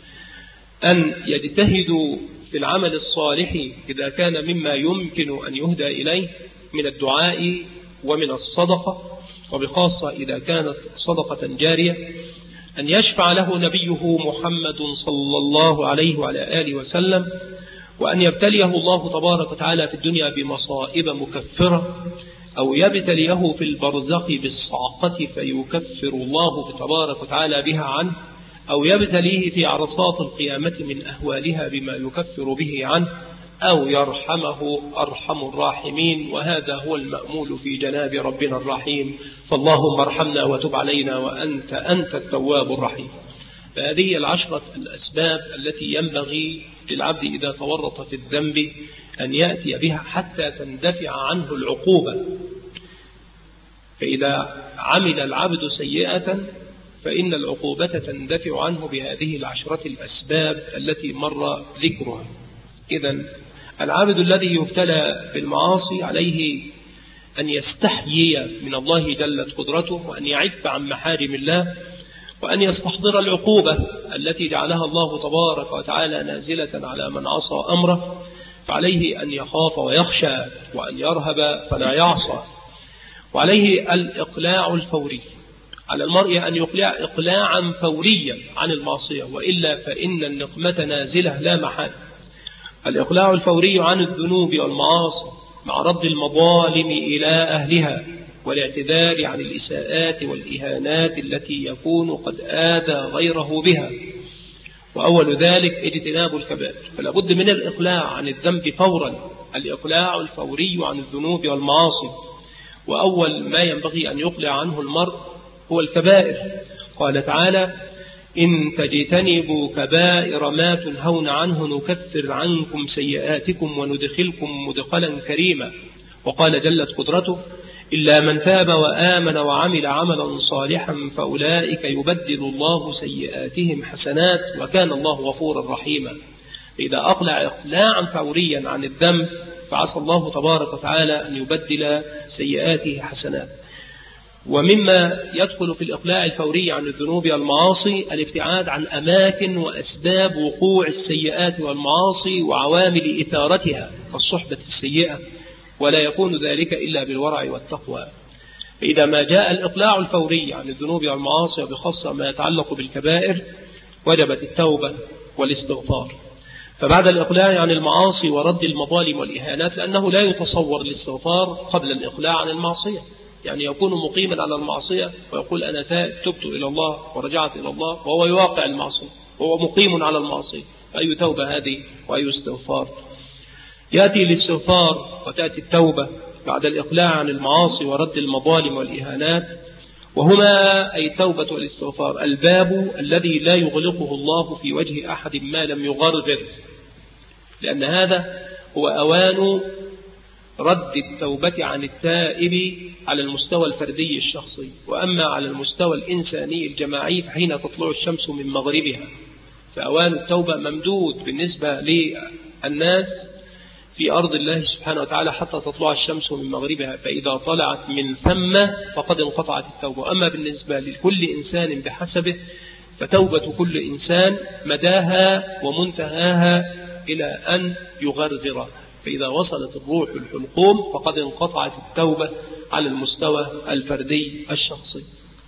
أن يجتهدوا في العمل الصالح إذا كان مما يمكن أن يهدى إليه من الدعاء ومن الصدقة، وبخاصة إذا كانت صدقة جارية. أن يشفع له نبيه محمد صلى الله عليه وعلى آله وسلم، وأن يبتليه الله تبارك وتعالى في الدنيا بمصائب مكفرة، أو يبتليه في البرزخ بالصعقة فيكفر الله تبارك وتعالى بها عنه، أو يبتليه في عرصات القيامة من أهوالها بما يكفر به عنه، أو يرحمه أرحم الراحمين، وهذا هو المأمول في جناب ربنا الرحيم. فاللهم ارحمنا وتب علينا وأنت التواب الرحيم. فهذه 10 الأسباب التي ينبغي للعبد إذا تورط في الذنب أن يأتي بها حتى تندفع عنه العقوبة. فإذا عمل العبد سيئة فإن العقوبة تندفع عنه بهذه 10 الأسباب التي مر ذكرها. إذن العبد الذي يبتلى بالمعاصي عليه أن يستحيي من الله جلت قدرته، وأن يعف عن محارم الله، وأن يستحضر العقوبة التي جعلها الله تبارك وتعالى نازلة على من عصى أمره، فعليه أن يخاف ويخشى، وأن يرهب فلا يعصى. وعليه الإقلاع الفوري، على المرء أن يقلع إقلاعا فوريا عن المعصية، وإلا فإن النقمة نازلة لا محال. الإقلاع الفوري عن الذنوب والمعاصي مع رد المظالم إلى أهلها، والاعتذار عن الإساءات والإهانات التي يكون قد آذى غيره بها. وأول ذلك اجتناب الكبائر، فلا بد من الإقلاع عن الذنب فورا، الإقلاع الفوري عن الذنوب والمعاصي. وأول ما ينبغي أن يقلع عنه المرء هو الكبائر. قال تعالى: إن تجتنبوا كبائر ما تنهون عنه نكفر عنكم سيئاتكم وندخلكم مدخلا كريما. وقال جلت قدرته: إلا من تاب وآمن وعمل عملا صالحا فأولئك يبدل الله سيئاتهم حسنات وكان الله غفورا رحيما. إذا أقلع إقلاعا فوريا عن الذنب فعسى الله تبارك وتعالى أن يبدل سيئاته حسنات. ومما يدخل في الإقلاع الفوري عن الذنوب والمعاصي الابتعاد عن أماكن وأسباب وقوع السيئات والمعاصي وعوامل إثارتها كالصحبة السيئة، ولا يكون ذلك إلا بالورع والتقوى. فإذا ما جاء الإقلاع الفوري عن الذنوب والمعاصي وبخاصة ما يتعلق بالكبائر وجبت التوبة والاستغفار. فبعد الإقلاع عن المعاصي ورد المظالم والإهانات، لأنه لا يتصور الاستغفار قبل الإقلاع عن المعصية، يعني يكون مقيما على المعصية ويقول أنا تبت إلى الله ورجعت إلى الله، وهو يواقع المعصية وهو مقيم على المعصية. أي توبة هذه وأي استغفار؟ يأتي الاستغفار وتأتي التوبة بعد الإقلاع عن المعاصي ورد المظالم والإهانات، وهما أي التوبة والاستغفار الباب الذي لا يغلقه الله في وجه أحد ما لم يغرغر، لأن هذا هو أوان رد التوبة عن التائب على المستوى الفردي الشخصي. وأما على المستوى الإنساني الجماعي فحين تطلع الشمس من مغربها، فأوان التوبة ممدود بالنسبة للناس في أرض الله سبحانه وتعالى حتى تطلع الشمس من مغربها، فإذا طلعت من ثم فقد انقطعت التوبة. أما بالنسبة لكل إنسان بحسبه فتوبة كل إنسان مداها ومنتهاها إلى أن يغرغر، فإذا وصلت الروح الحلقوم فقد انقطعت التوبة على المستوى الفردي الشخصي.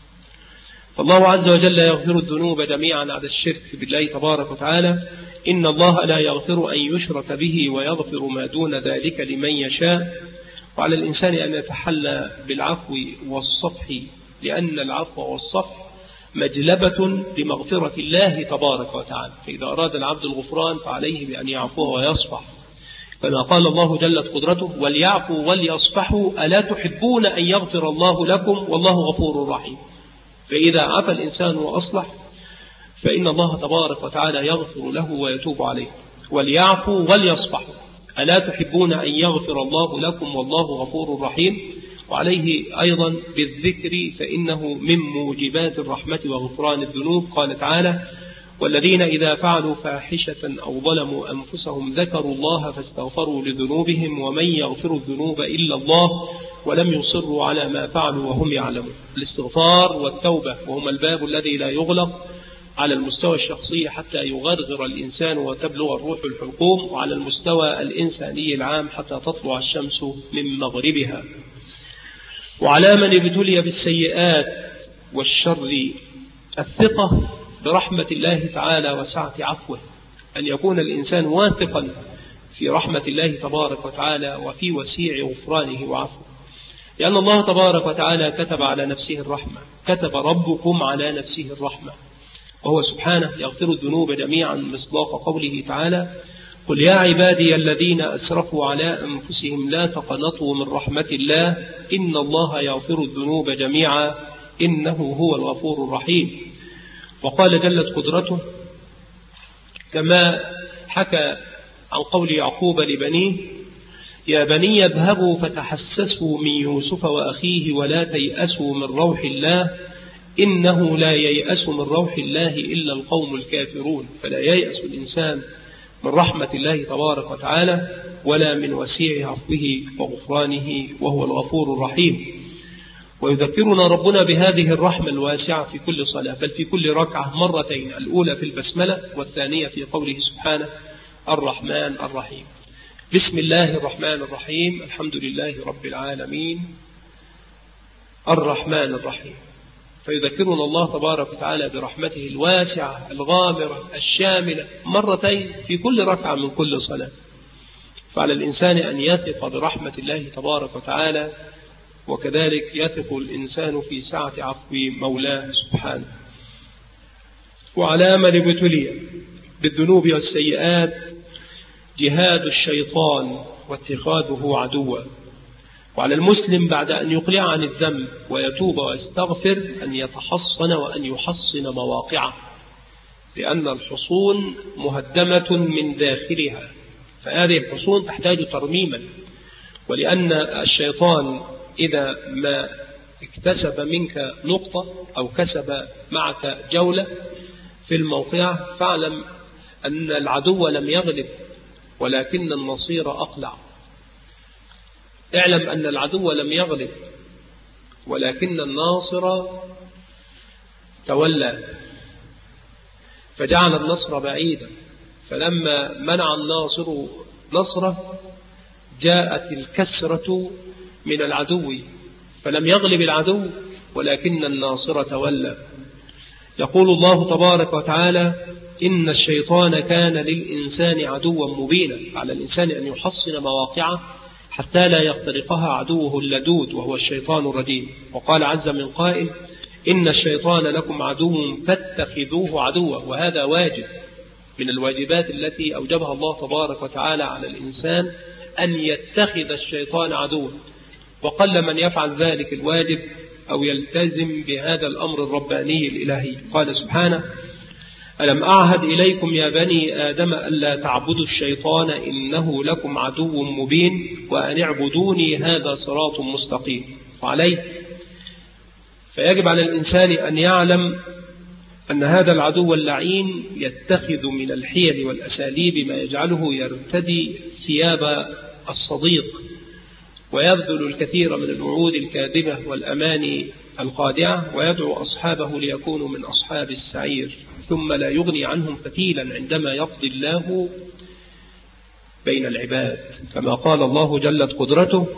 فالله عز وجل يغفر الذنوب جميعا على الشرك بالله تبارك وتعالى. إن الله لا يغفر أن يشرك به ويغفر ما دون ذلك لمن يشاء. وعلى الإنسان أن يتحلى بالعفو والصفح، لأن العفو والصفح مجلبة لمغفرة الله تبارك وتعالى، فإذا أراد العبد الغفران فعليه بأن يعفو ويصفح، كما قال الله جلت قدرته: وليعفوا وليصفحوا ألا تحبون أن يغفر الله لكم والله غفور رحيم. فإذا عفى الإنسان وأصلح فإن الله تبارك وتعالى يغفر له ويتوب عليه. وليعفوا وليصفحوا ألا تحبون أن يغفر الله لكم والله غفور رحيم. وعليه أيضا بالذكر، فإنه من موجبات الرحمة وغفران الذنوب. قال تعالى: والذين إذا فعلوا فاحشة أو ظلموا أنفسهم ذكروا الله فاستغفروا لذنوبهم ومن يغفر الذنوب إلا الله ولم يصروا على ما فعلوا وهم يعلمون. الاستغفار والتوبة وهما الباب الذي لا يغلق على المستوى الشخصي حتى يغرغر الإنسان وتبلغ الروح الحلقوم، وعلى المستوى الإنساني العام حتى تطلع الشمس من مغربها. وعلى من ابتلي بالسيئات والشر الثقة برحمة الله تعالى وسعة عفوه، أن يكون الإنسان واثقا في رحمة الله تبارك وتعالى وفي وسيع غفرانه وعفوه، لأن الله تبارك وتعالى كتب على نفسه الرحمة، كتب ربكم على نفسه الرحمة، وهو سبحانه يغفر الذنوب جميعا، مصداق قوله تعالى: قل يا عبادي الذين أسرفوا على أنفسهم لا تقنطوا من رحمة الله إن الله يغفر الذنوب جميعا إنه هو الغفور الرحيم. وقال جلت قدرته كما حكى عن قول يعقوب لبنيه: يا بني اذهبوا فتحسسوا من يوسف وأخيه ولا تيأسوا من روح الله إنه لا ييأس من روح الله إلا القوم الكافرون. فلا ييأس الإنسان من رحمة الله تبارك وتعالى ولا من وسيع عفوه وغفرانه، وهو الغفور الرحيم. ويذكرنا ربنا بهذه الرحمة الواسعة في كل صلاة، بل في كل ركعة مرتين، الأولى في البسملة والثانية في قوله سبحانه: الرحمن الرحيم. بسم الله الرحمن الرحيم، الحمد لله رب العالمين الرحمن الرحيم. فيذكرنا الله تبارك وتعالى برحمته الواسعة الغامرة الشاملة مرتين في كل ركعة من كل صلاة. فعلى الإنسان أن يثق برحمة الله تبارك وتعالى، وكذلك يثق الإنسان في سعة عفو مولاه سبحانه. وعلى من ابتلي بالذنوب والسيئات جهاد الشيطان واتخاذه عدوا. وعلى المسلم بعد أن يقلع عن الذنب ويتوب ويستغفر أن يتحصن وأن يحصن مواقعه، لأن الحصون مهدمة من داخلها، فهذه الحصون تحتاج ترميما. ولأن الشيطان إذا ما اكتسب منك نقطة أو كسب معك جولة في الموقع فاعلم أن العدو لم يغلب ولكن النصير أقلع. اعلم أن العدو لم يغلب ولكن الناصر تولى، فجعل النصر بعيدا. فلما منع الناصر نصره جاءت الكسرة من العدو، فلم يغلب العدو ولكن الناصر تولى. يقول الله تبارك وتعالى: إن الشيطان كان للإنسان عدوا مبينا. فعلى الإنسان أن يحصن مواقعه حتى لا يخترقها عدوه اللدود وهو الشيطان الرجيم. وقال عز من قائل: إن الشيطان لكم عدو فاتخذوه عدوا. وهذا واجب من الواجبات التي أوجبها الله تبارك وتعالى على الإنسان، أن يتخذ الشيطان عدوا، وقل من يفعل ذلك الواجب أو يلتزم بهذا الأمر الرباني الإلهي. قال سبحانه: ألم أعهد إليكم يا بني آدم ألا تعبدوا الشيطان إنه لكم عدو مبين وأن اعبدوني هذا صراط مستقيم. وعليه فيجب على الإنسان أن يعلم أن هذا العدو اللعين يتخذ من الحيل والأساليب ما يجعله يرتدي ثياب الصديق، ويبذل الكثير من الوعود الكاذبة والأماني الخادعة، ويدعو أصحابه ليكونوا من أصحاب السعير، ثم لا يغني عنهم فتيلا عندما يقضي الله بين العباد، كما قال الله جلت قدرته: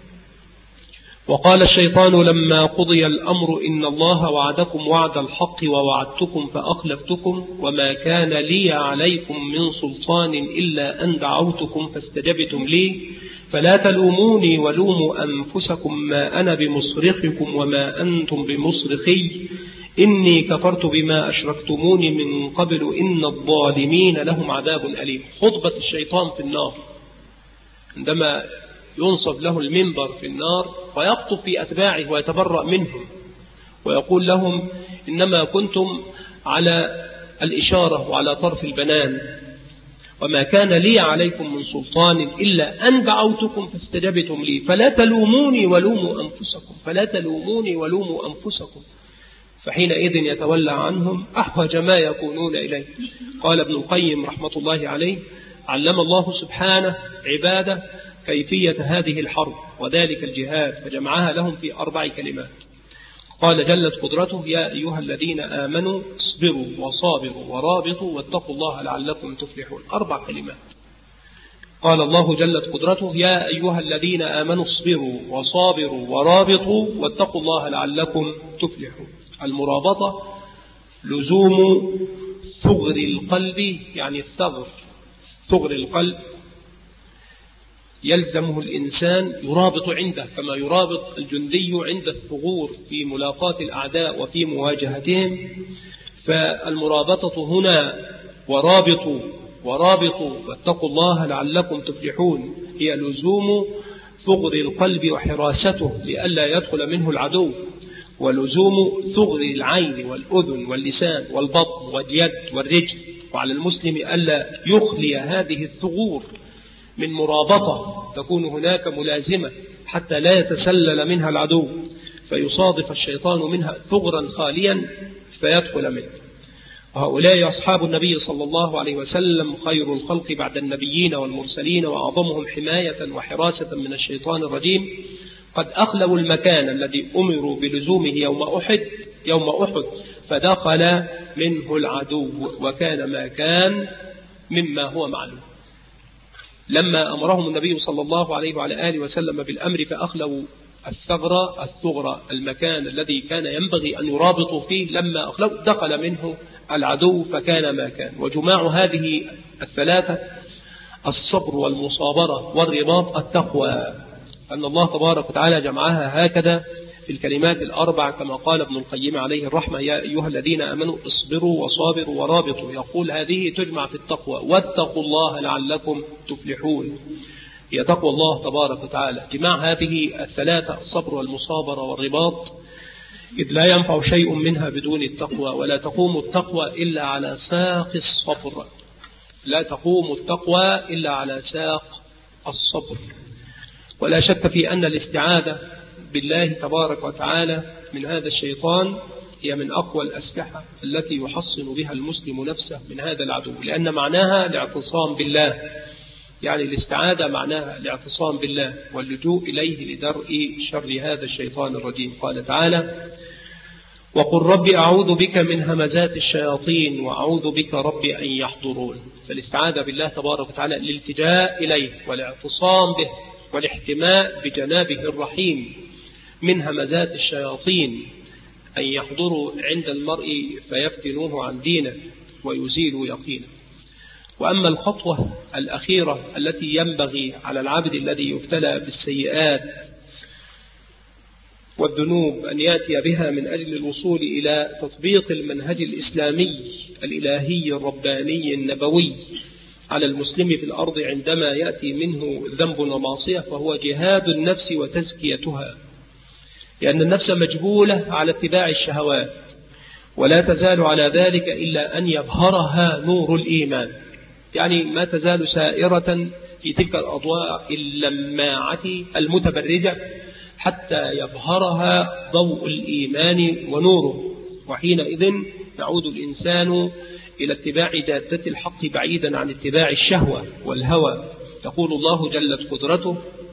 وقال الشيطان لما قضي الأمر إن الله وعدكم وعد الحق ووعدتكم فأخلفتكم وما كان لي عليكم من سلطان إلا أن دعوتكم فاستجبتم لي فلا تلوموني ولوموا أنفسكم ما أنا بمصرخكم وما أنتم بمصرخي إني كفرت بما أشركتموني من قبل إن الظالمين لهم عذاب أليم. خطبة الشيطان في النار عندما ينصب له المنبر في النار ويخطب في أتباعه ويتبرأ منهم ويقول لهم: إنما كنتم على الإشارة وعلى طرف البنان، وما كان لي عليكم من سلطان إلا أن دعوتكم فاستجبتم لي فلا تلوموني ولوموا أنفسكم، فلا تلوموني ولوموا أنفسكم. فحينئذ يتولى عنهم أحوج ما يكونون إليه. قال ابن القيم رحمة الله عليه: علم الله سبحانه عباده كيفية هذه الحرب وذلك الجهاد، فجمعها لهم في 4 كلمات. قال جلت قدرته: يا أيها الذين آمنوا اصبروا وصابروا ورابطوا واتقوا الله لعلكم تفلحون. 4 كلمات. قال الله جلت قدرته: يا أيها الذين آمنوا اصبروا وصابروا ورابطوا واتقوا الله لعلكم تفلحون. المرابطة لزوم ثغر القلب، يعني الثغر، ثغر القلب يلزمه الإنسان يرابط عنده كما يرابط الجندي عند الثغور في ملاقاة الأعداء وفي مواجهتهم. فالمرابطة هنا ورابطوا واتقوا الله لعلكم تفلحون هي لزوم ثغر القلب وحراسته لئلا يدخل منه العدو، ولزوم ثغر العين والأذن واللسان والبطن واليد والرجل، وعلى المسلم ألا يخلي هذه الثغور من مرابطة تكون هناك ملازمة حتى لا يتسلل منها العدو فيصادف الشيطان منها ثغرا خاليا فيدخل منه. وهؤلاء أصحاب النبي صلى الله عليه وسلم خير الخلق بعد النبيين والمرسلين وأعظمهم حماية وحراسة من الشيطان الرجيم، قد أخلوا المكان الذي أمروا بلزومه يوم أحد فدخل منه العدو، وكان ما كان مما هو معلوم. لما أمرهم النبي صلى الله عليه وعلى آله وسلم بالأمر فأخلوا الثغر المكان الذي كان ينبغي أن يرابطوا فيه، لما أخلوا دخل منه العدو فكان ما كان. وجماع هذه الثلاثة الصبر والمصابرة والرباط التقوى، أن الله تبارك وتعالى جمعها هكذا في الكلمات 4 كما قال ابن القيم عليه الرحمة: يا أيها الذين آمنوا اصبروا وصابروا ورابطوا. يقول هذه تجمع في التقوى، واتقوا الله لعلكم تفلحون. هي تقوى الله تبارك وتعالى. جماع هذه الثلاثة الصبر والمصابرة والرباط، إذ لا ينفع شيء منها بدون التقوى، ولا تقوم التقوى إلا على ساق الصبر. لا تقوم التقوى إلا على ساق الصبر. ولا شك في أن الاستعاذة بالله تبارك وتعالى من هذا الشيطان هي من أقوى الأسلحة التي يحصن بها المسلم نفسه من هذا العدو، لأن معناها الاعتصام بالله، يعني الاستعاذة معناها الاعتصام بالله واللجوء إليه لدرء شر هذا الشيطان الرجيم. قال تعالى: وقل رب أعوذ بك من همزات الشياطين وأعوذ بك رب أن يحضرون. فالاستعاذة بالله تبارك وتعالى الالتجاء إليه والاعتصام به والاحتماء بجنابه الرحيم من همزات الشياطين أن يحضروا عند المرء فيفتنوه عن دينه ويزيلوا يقينه. وأما الخطوة الأخيرة التي ينبغي على العبد الذي يبتلى بالسيئات والذنوب أن يأتي بها من أجل الوصول إلى تطبيق المنهج الإسلامي الإلهي الرباني النبوي على المسلم في الأرض عندما يأتي منه ذنب ومعصية، فهو جهاد النفس وتزكيتها، لأن النفس مجبولة على اتباع الشهوات ولا تزال على ذلك إلا أن يبهرها نور الإيمان، يعني ما تزال سائرة في تلك الأضواء اللماعة المتبرجة حتى يبهرها ضوء الإيمان ونوره، وحينئذ يعود الإنسان إلى اتباع جادة الحق بعيدا عن اتباع الشهوة والهوى. يقول الله جلت قدرته: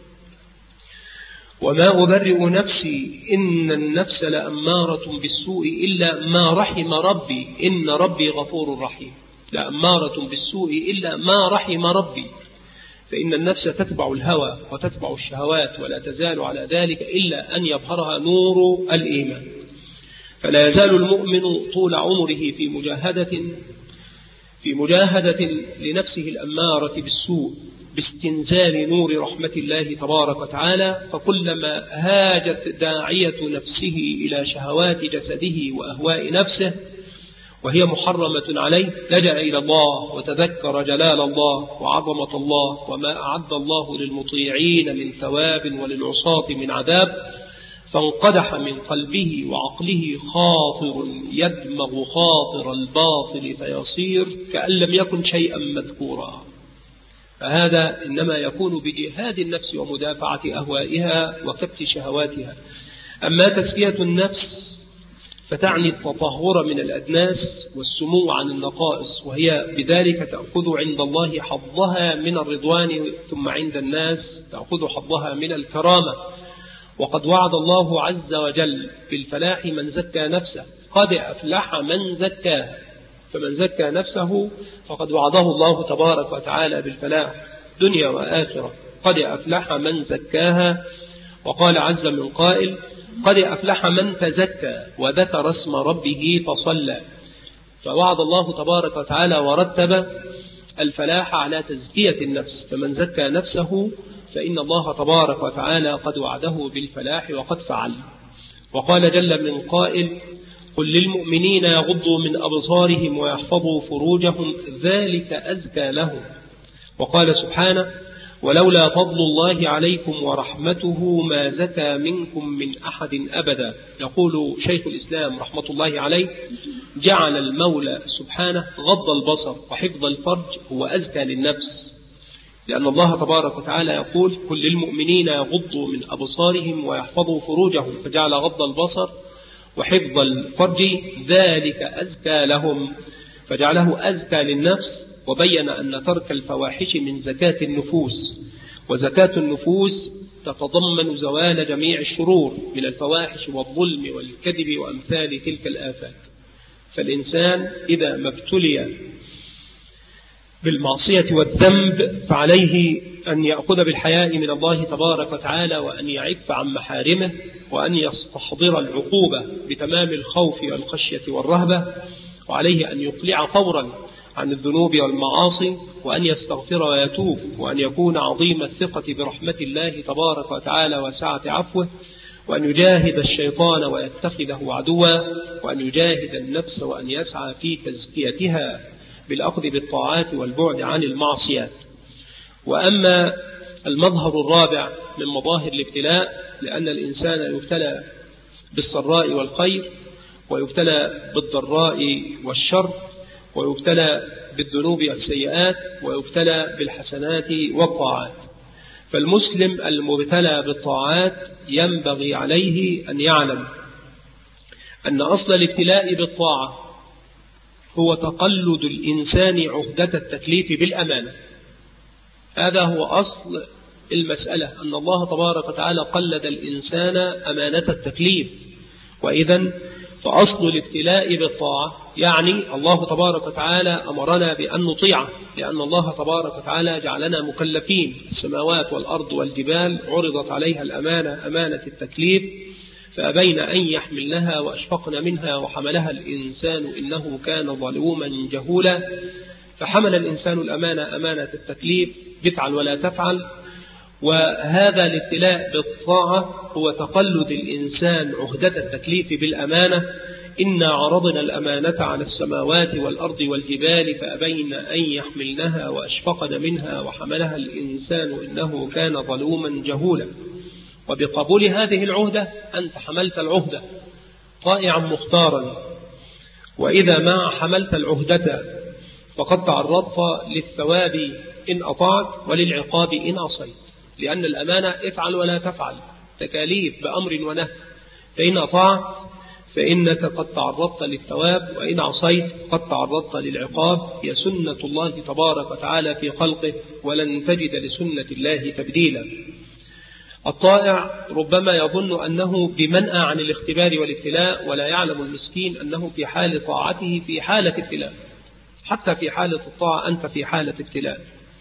وما أبرئ نفسي إن النفس لأمارة بالسوء إلا ما رحم ربي إن ربي غفور رحيم. لأمارة بالسوء إلا ما رحم ربي، فإن النفس تتبع الهوى وتتبع الشهوات ولا تزال على ذلك إلا أن يظهرها نور الإيمان. فلا يزال المؤمن طول عمره في مجاهدة لنفسه الأمارة بالسوء باستنزال نور رحمة الله تبارك وتعالى. فكلما هاجت داعية نفسه إلى شهوات جسده وأهواء نفسه وهي محرمة عليه لجأ إلى الله وتذكر جلال الله وعظمة الله وما أعد الله للمطيعين من ثواب وللعصاة من عذاب، فانقدح من قلبه وعقله خاطر يدمغ خاطر الباطل فيصير كأن لم يكن شيئا مذكورا. فهذا إنما يكون بجهاد النفس ومدافعة أهوائها وكبت شهواتها. أما تزكية النفس فتعني التطهر من الأدناس والسمو عن النقائص، وهي بذلك تأخذ عند الله حظها من الرضوان، ثم عند الناس تأخذ حظها من الكرامة. وقد وعد الله عز وجل بالفلاح من زكى نفسه، قد أفلح من زكاها. فمن زكى نفسه فقد وعده الله تبارك وتعالى بالفلاح دنيا وآخرة. قد أفلح من زكاها. وقال عز من قائل: قد أفلح من تزكى وذكر اسم ربه فصلى. فوعد الله تبارك وتعالى ورتب الفلاح على تزكية النفس، فمن زكى نفسه فإن الله تبارك وتعالى قد وعده بالفلاح وقد فعل. وقال جل من قائل: قل للمؤمنين يغضوا من أبصارهم ويحفظوا فروجهم ذلك أزكى لهم. وقال سبحانه: ولولا فضل الله عليكم ورحمته ما زكى منكم من أحد أبدا. يقول شيخ الإسلام رحمة الله عليه: جعل المولى سبحانه غض البصر وحفظ الفرج هو أزكى للنفس، لأن الله تبارك وتعالى يقول: كل للمؤمنين يغضوا من أبصارهم ويحفظوا فروجهم، فجعل غض البصر وحفظ الفرج ذلك أزكى لهم، فجعله أزكى للنفس. وبين أن ترك الفواحش من زكاة النفوس، وزكاة النفوس تتضمن زوال جميع الشرور من الفواحش والظلم والكذب وأمثال تلك الآفات. فالإنسان إذا ما ابتلي بالمعصية والذنب فعليه أن يأخذ بالحياء من الله تبارك وتعالى، وأن يعف عن محارمه، وأن يستحضر العقوبة بتمام الخوف والخشية والرهبة، وعليه أن يقلع فورا عن الذنوب والمعاصي، وأن يستغفر ويتوب، وأن يكون عظيم الثقة برحمة الله تبارك وتعالى وسعة عفوه، وأن يجاهد الشيطان ويتخذه عدوا، وأن يجاهد النفس وأن يسعى في تزكيتها بالأخذ بالطاعات والبعد عن المعصيات. وأما المظهر الرابع من مظاهر الابتلاء، لأن الإنسان يبتلى بالسراء والخير، ويبتلى بالضراء والشر، ويبتلى بالذنوب والسيئات، ويبتلى بالحسنات والطاعات. فالمسلم المبتلى بالطاعات ينبغي عليه أن يعلم أن أصل الابتلاء بالطاعة هو تقلد الإنسان عهدة التكليف بالأمانة. هذا هو أصل المسألة، أن الله تبارك وتعالى قلد الإنسان أمانة التكليف. وإذن فأصل الابتلاء بالطاعة يعني الله تبارك وتعالى أمرنا بأن نطيعه، لأن الله تبارك وتعالى جعلنا مكلفين. السماوات والأرض والجبال عرضت عليها الأمانة، أمانة التكليف، فأبين أن يحملنها وأشفقن منها وحملها الإنسان إنه كان ظلوما جهولا. فحمل الإنسان الأمانة، أمانة التكليف، بفعل ولا تفعل. وهذا الابتلاء بالطاعة هو تقلد الإنسان عهدة التكليف بالأمانة. إنا عرضنا الأمانة على السماوات والأرض والجبال فأبين أن يحملنها وأشفقن منها وحملها الإنسان إنه كان ظلوما جهولا. وبقبول هذه العهدة أنت حملت العهدة طائعا مختارا. وإذا ما حملت العهدة فقد تعرضت للثواب إن أطعت وللعقاب إن عصيت، لأن الأمانة افعل ولا تفعل، تكاليف بأمر ونهي. فإن أطعت فإنك قد تعرضت للثواب، وإن عصيت قد تعرضت للعقاب. هي سنة الله تبارك وتعالى في خلقه، ولن تجد لسنة الله تبديلا. الطائع ربما يظن أنه بمنأى عن الاختبار والابتلاء، ولا يعلم المسكين أنه في حال طاعته في حالة ابتلاء. حتى في حالة الطاعة أنت في حالة ابتلاء.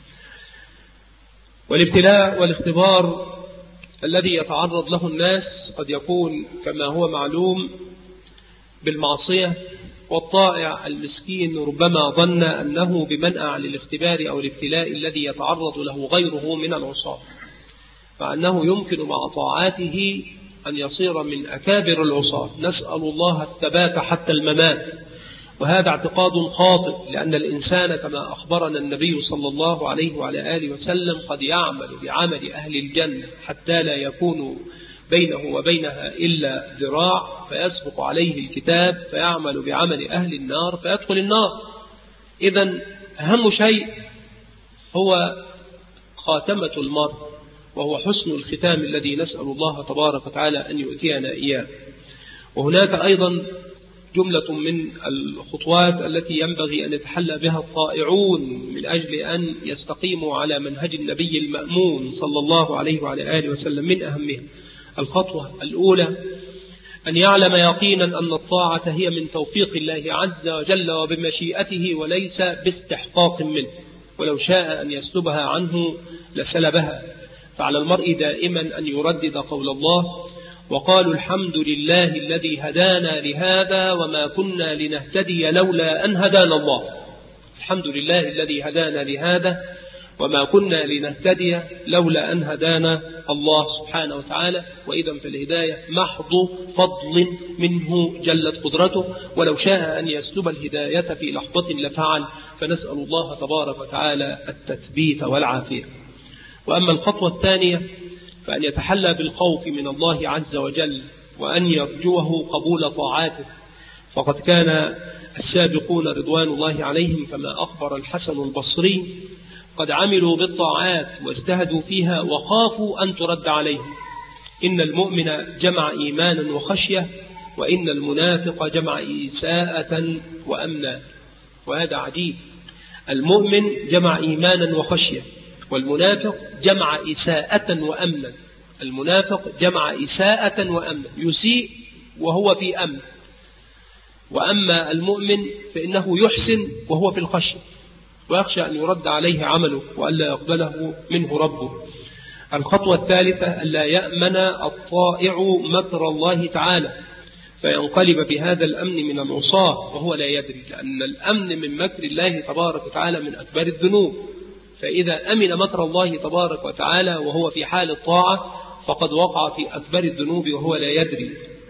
والابتلاء والاختبار الذي يتعرض له الناس قد يكون كما هو معلوم بالمعصية، والطائع المسكين ربما ظن أنه بمنأى عن الاختبار أو الابتلاء الذي يتعرض له غيره من العصاة، فأنه يمكن مع طاعاته أن يصير من أكابر العصاة. نسأل الله الثبات حتى الممات، وهذا اعتقاد خاطئ، لأن الإنسان كما أخبرنا النبي صلى الله عليه وعلى آله وسلم قد يعمل بعمل أهل الجنة حتى لا يكون بينه وبينها إلا ذراع، فيسبق عليه الكتاب فيعمل بعمل أهل النار فيدخل النار. إذن أهم شيء هو خاتمة المرء، وهو حسن الختام الذي نسأل الله تبارك وتعالى أن يؤتينا إياه. وهناك أيضا جملة من الخطوات التي ينبغي أن يتحلى بها الطائعون من أجل أن يستقيموا على منهج النبي المأمون صلى الله عليه وعلى آله وسلم. من أهمها الخطوة الأولى أن يعلم يقينا أن الطاعة هي من توفيق الله عز وجل وبمشيئته، وليس باستحقاق منه، ولو شاء أن يسلبها عنه لسلبها. فعلى المرء دائما أن يردد قول الله: وقالوا الحمد لله الذي هدانا لهذا وما كنا لنهتدي لولا أن هدانا الله. الحمد لله الذي هدانا لهذا وما كنا لنهتدي لولا أن هدانا الله سبحانه وتعالى. وإذا فالهداية محض فضل منه جلت قدرته، ولو شاء أن يسلب الهداية في لحظة لفعل. فنسأل الله تبارك وتعالى التثبيت والعافية. وأما الخطوة الثانية فأن يتحلى بالخوف من الله عز وجل، وأن يرجوه قبول طاعاته. فقد كان السابقون رضوان الله عليهم كما أخبر الحسن البصري قد عملوا بالطاعات واجتهدوا فيها وخافوا أن ترد عليهم. إن المؤمن جمع إيمانا وخشية، وإن المنافق جمع إساءة وأمنا. وهذا عجيب، المؤمن جمع إيمانا وخشية، والمنافق جمع إساءة وأمنا. المنافق جمع إساءة وأمنا، يسيء وهو في أمن. وأما المؤمن فإنه يحسن وهو في الخشية، ويخشى أن يرد عليه عمله وألا يقبله منه ربه. الخطوة الثالثة ألا يأمن الطائع مكر الله تعالى فينقلب بهذا الأمن من العصاة وهو لا يدري، لأن الأمن من مكر الله تبارك وتعالى من أكبر الذنوب. فإذا أمن مكر الله تبارك وتعالى وهو في حال الطاعة فقد وقع في أكبر الذنوب وهو لا يدري.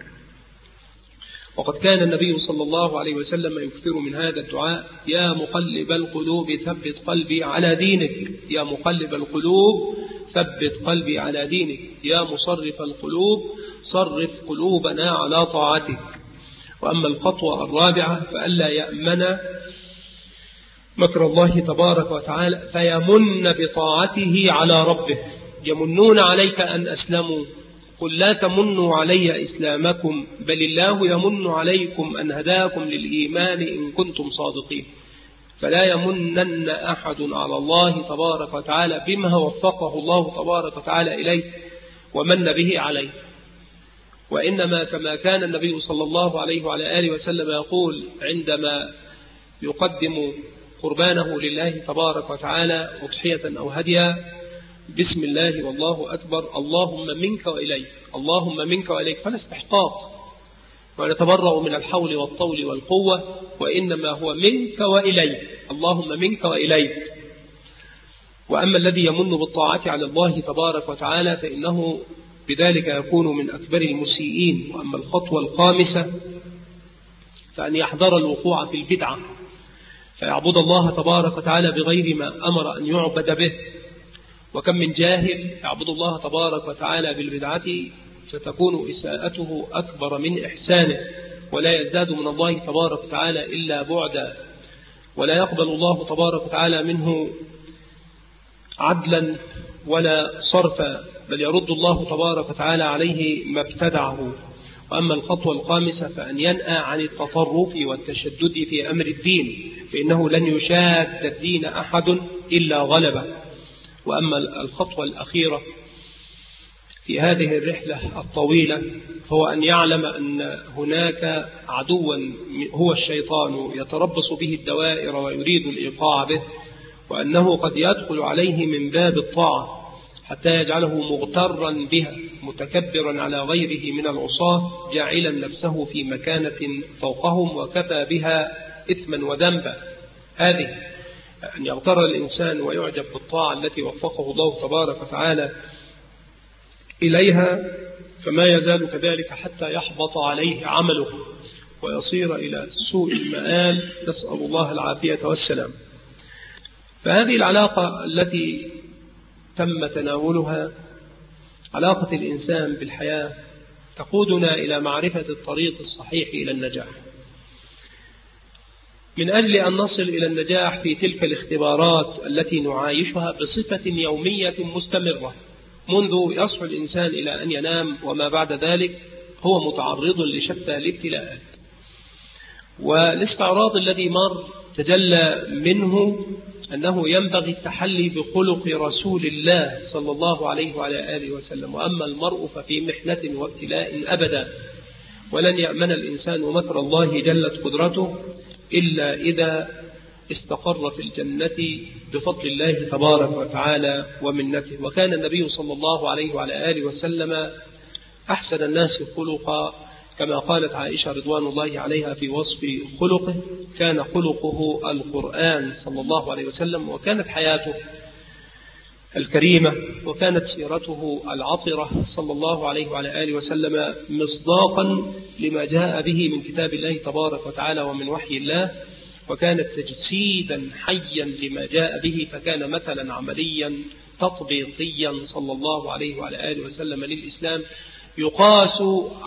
وقد كان النبي صلى الله عليه وسلم يكثر من هذا الدعاء: يا مقلب القلوب ثبت قلبي على دينك، يا مقلب القلوب ثبت قلبي على دينك، يا مصرف القلوب صرف قلوبنا على طاعتك. وأما الخطوة الرابعة فألا يأمن مكر الله تبارك وتعالى فيمن بطاعته على ربه. يمنون عليك أن أسلموا، قل لا تمنوا علي إسلامكم بل الله يمن عليكم أن هداكم للإيمان إن كنتم صادقين. فلا يمنن أحد على الله تبارك وتعالى بما وفقه الله تبارك وتعالى إليه ومن به عليه، وإنما كما كان النبي صلى الله عليه وعلى آله وسلم يقول عندما يقدم قربانه لله تبارك وتعالى أضحية أو هديا: بسم الله والله أكبر، اللهم منك وإليك، اللهم منك وإليك. فلا استحقاق ونتبرأ من الحول والطول والقوة، وإنما هو منك وإليك، اللهم منك وإليك. وأما الذي يمن بالطاعة على الله تبارك وتعالى فإنه بذلك يكون من أكبر المسيئين. وأما الخطوة الخامسة فأن يحذر الوقوع في البدعة، فيعبد الله تبارك وتعالى بغير ما أمر أن يعبد به. وكم من جاهل يعبد الله تبارك وتعالى بالبدعة فتكون إساءته أكبر من إحسانه، ولا يزداد من الله تبارك وتعالى إلا بعدا، ولا يقبل الله تبارك وتعالى منه عدلا ولا صرفا، بل يرد الله تبارك وتعالى عليه ما ابتدعه. وأما الخطوة الخامسة فأن ينأى عن التطرف والتشدد في أمر الدين، فإنه لن يشاد الدين أحد إلا غلبه. وأما الخطوة الأخيرة في هذه الرحلة الطويلة فهو أن يعلم أن هناك عدوا هو الشيطان يتربص به الدوائر ويريد الإيقاع به، وأنه قد يدخل عليه من باب الطاعة حتى يجعله مغترا بها متكبرا على غيره من العصاة، جاعلا نفسه في مكانة فوقهم وكفى بها إثما وذنبا. هذه أن يغتر الإنسان ويعجب بالطاعة التي وفقه الله تبارك وتعالى إليها، فما يزال كذلك حتى يحبط عليه عمله ويصير إلى سوء المآل، نسأل الله العافية والسلام. فهذه العلاقة التي تم تناولها علاقة الإنسان بالحياة تقودنا إلى معرفة الطريق الصحيح إلى النجاح. من أجل أن نصل إلى النجاح في تلك الاختبارات التي نعايشها بصفة يومية مستمرة منذ يصحو الإنسان إلى أن ينام وما بعد ذلك، هو متعرض لشتى الابتلاءات. والاستعراض الذي مر تجلى منه أنه ينبغي التحلي بخلق رسول الله صلى الله عليه وعلى آله وسلم. وأما المرء ففي محنة وابتلاء أبدا، ولن يأمن الإنسان مكر الله جلت قدرته إلا إذا استقر في الجنة بفضل الله تبارك وتعالى ومنته. وكان النبي صلى الله عليه وعلى آله وسلم أحسن الناس خلقا، كما قالت عائشة رضوان الله عليها في وصف خلقه: كان خلقه القرآن صلى الله عليه وسلم. وكانت حياته الكريمة وكانت سيرته العطرة صلى الله عليه وعلى آله وسلم مصداقا لما جاء به من كتاب الله تبارك وتعالى ومن وحي الله، وكانت تجسيدا حيا لما جاء به، فكان مثلا عمليا تطبيقيا صلى الله عليه وعلى آله وسلم للإسلام يقاس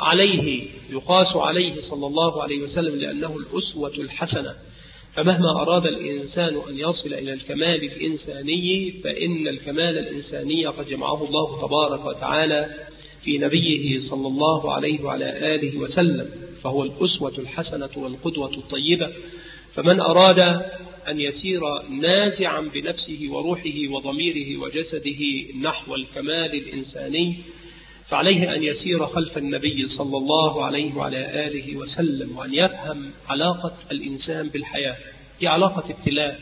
عليه صلى الله عليه وسلم، لأنه الأسوة الحسنة. فمهما أراد الإنسان أن يصل إلى الكمال الإنساني فإن الكمال الإنساني قد جمعه الله تبارك وتعالى في نبيه صلى الله عليه وعلى آله وسلم، فهو الأسوة الحسنة والقدوة الطيبة. فمن أراد أن يسير نازعا بنفسه وروحه وضميره وجسده نحو الكمال الإنساني فعليه أن يسير خلف النبي صلى الله عليه وعلى آله وسلم، وأن يفهم علاقة الإنسان بالحياة. هي علاقة ابتلاء،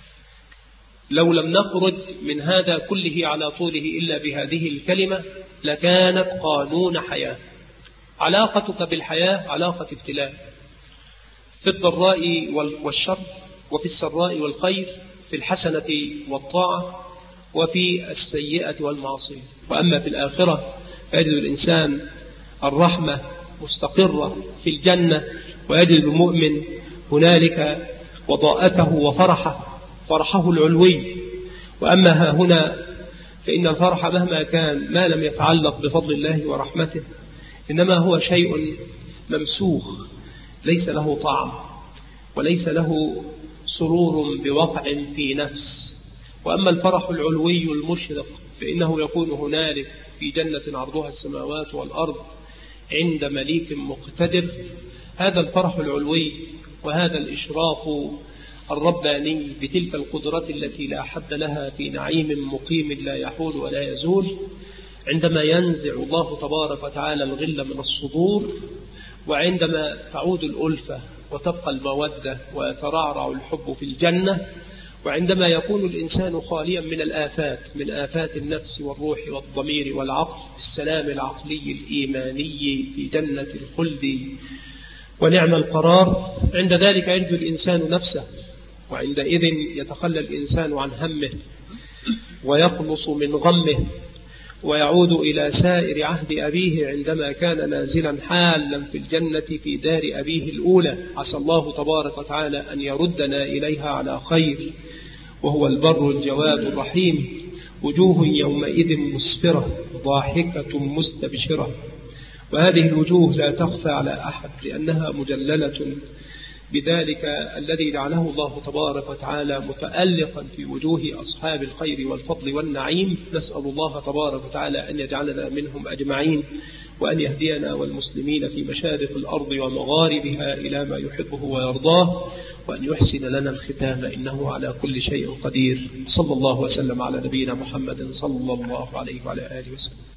لو لم نخرج من هذا كله على طوله إلا بهذه الكلمة لكانت قانون حياة. علاقتك بالحياة علاقة ابتلاء، في الضراء والشر، وفي السراء والخير، في الحسنة والطاعة، وفي السيئة والمعصية. وأما في الآخرة فيجد الإنسان الرحمة مستقرة في الجنة، ويجد المؤمن هنالك وضاءته وفرحه العلوي. وأما ها هنا فإن الفرح مهما كان ما لم يتعلق بفضل الله ورحمته إنما هو شيء ممسوخ ليس له طعم وليس له سرور بوقع في نفس. وأما الفرح العلوي المشرق فإنه يكون هنالك في جنة عرضها السماوات والأرض عند مليك مقتدر. هذا الفرح العلوي وهذا الإشراق الرباني بتلك القدرة التي لا حد لها في نعيم مقيم لا يحول ولا يزول، عندما ينزع الله تبارك وتعالى الغل من الصدور، وعندما تعود الألفة وتبقى المودة ويترعرع الحب في الجنة، وعندما يكون الإنسان خاليا من الآفات، من آفات النفس والروح والضمير والعقل، السلام العقلي الإيماني في جنة الخلد ونعم القرار، عند ذلك يجد الإنسان نفسه، وعندئذ يتخلى الإنسان عن همه ويخلص من غمه ويعود إلى سائر عهد أبيه عندما كان نازلا حالا في الجنة في دار أبيه الأولى. عسى الله تبارك وتعالى أن يردنا إليها على خير، وهو البر الجواد الرحيم. وجوه يومئذ مسفرة ضاحكة مستبشرة، وهذه الوجوه لا تخفى على أحد لأنها مجللة بذلك الذي جعله الله تبارك وتعالى متألقا في وجوه أصحاب الخير والفضل والنعيم. نسأل الله تبارك وتعالى أن يجعلنا منهم أجمعين، وأن يهدينا والمسلمين في مشارق الأرض ومغاربها إلى ما يحبه ويرضاه، وأن يحسن لنا الختام إنه على كل شيء قدير. صلى الله وسلم على نبينا محمد صلى الله عليه وعلى آله وسلم.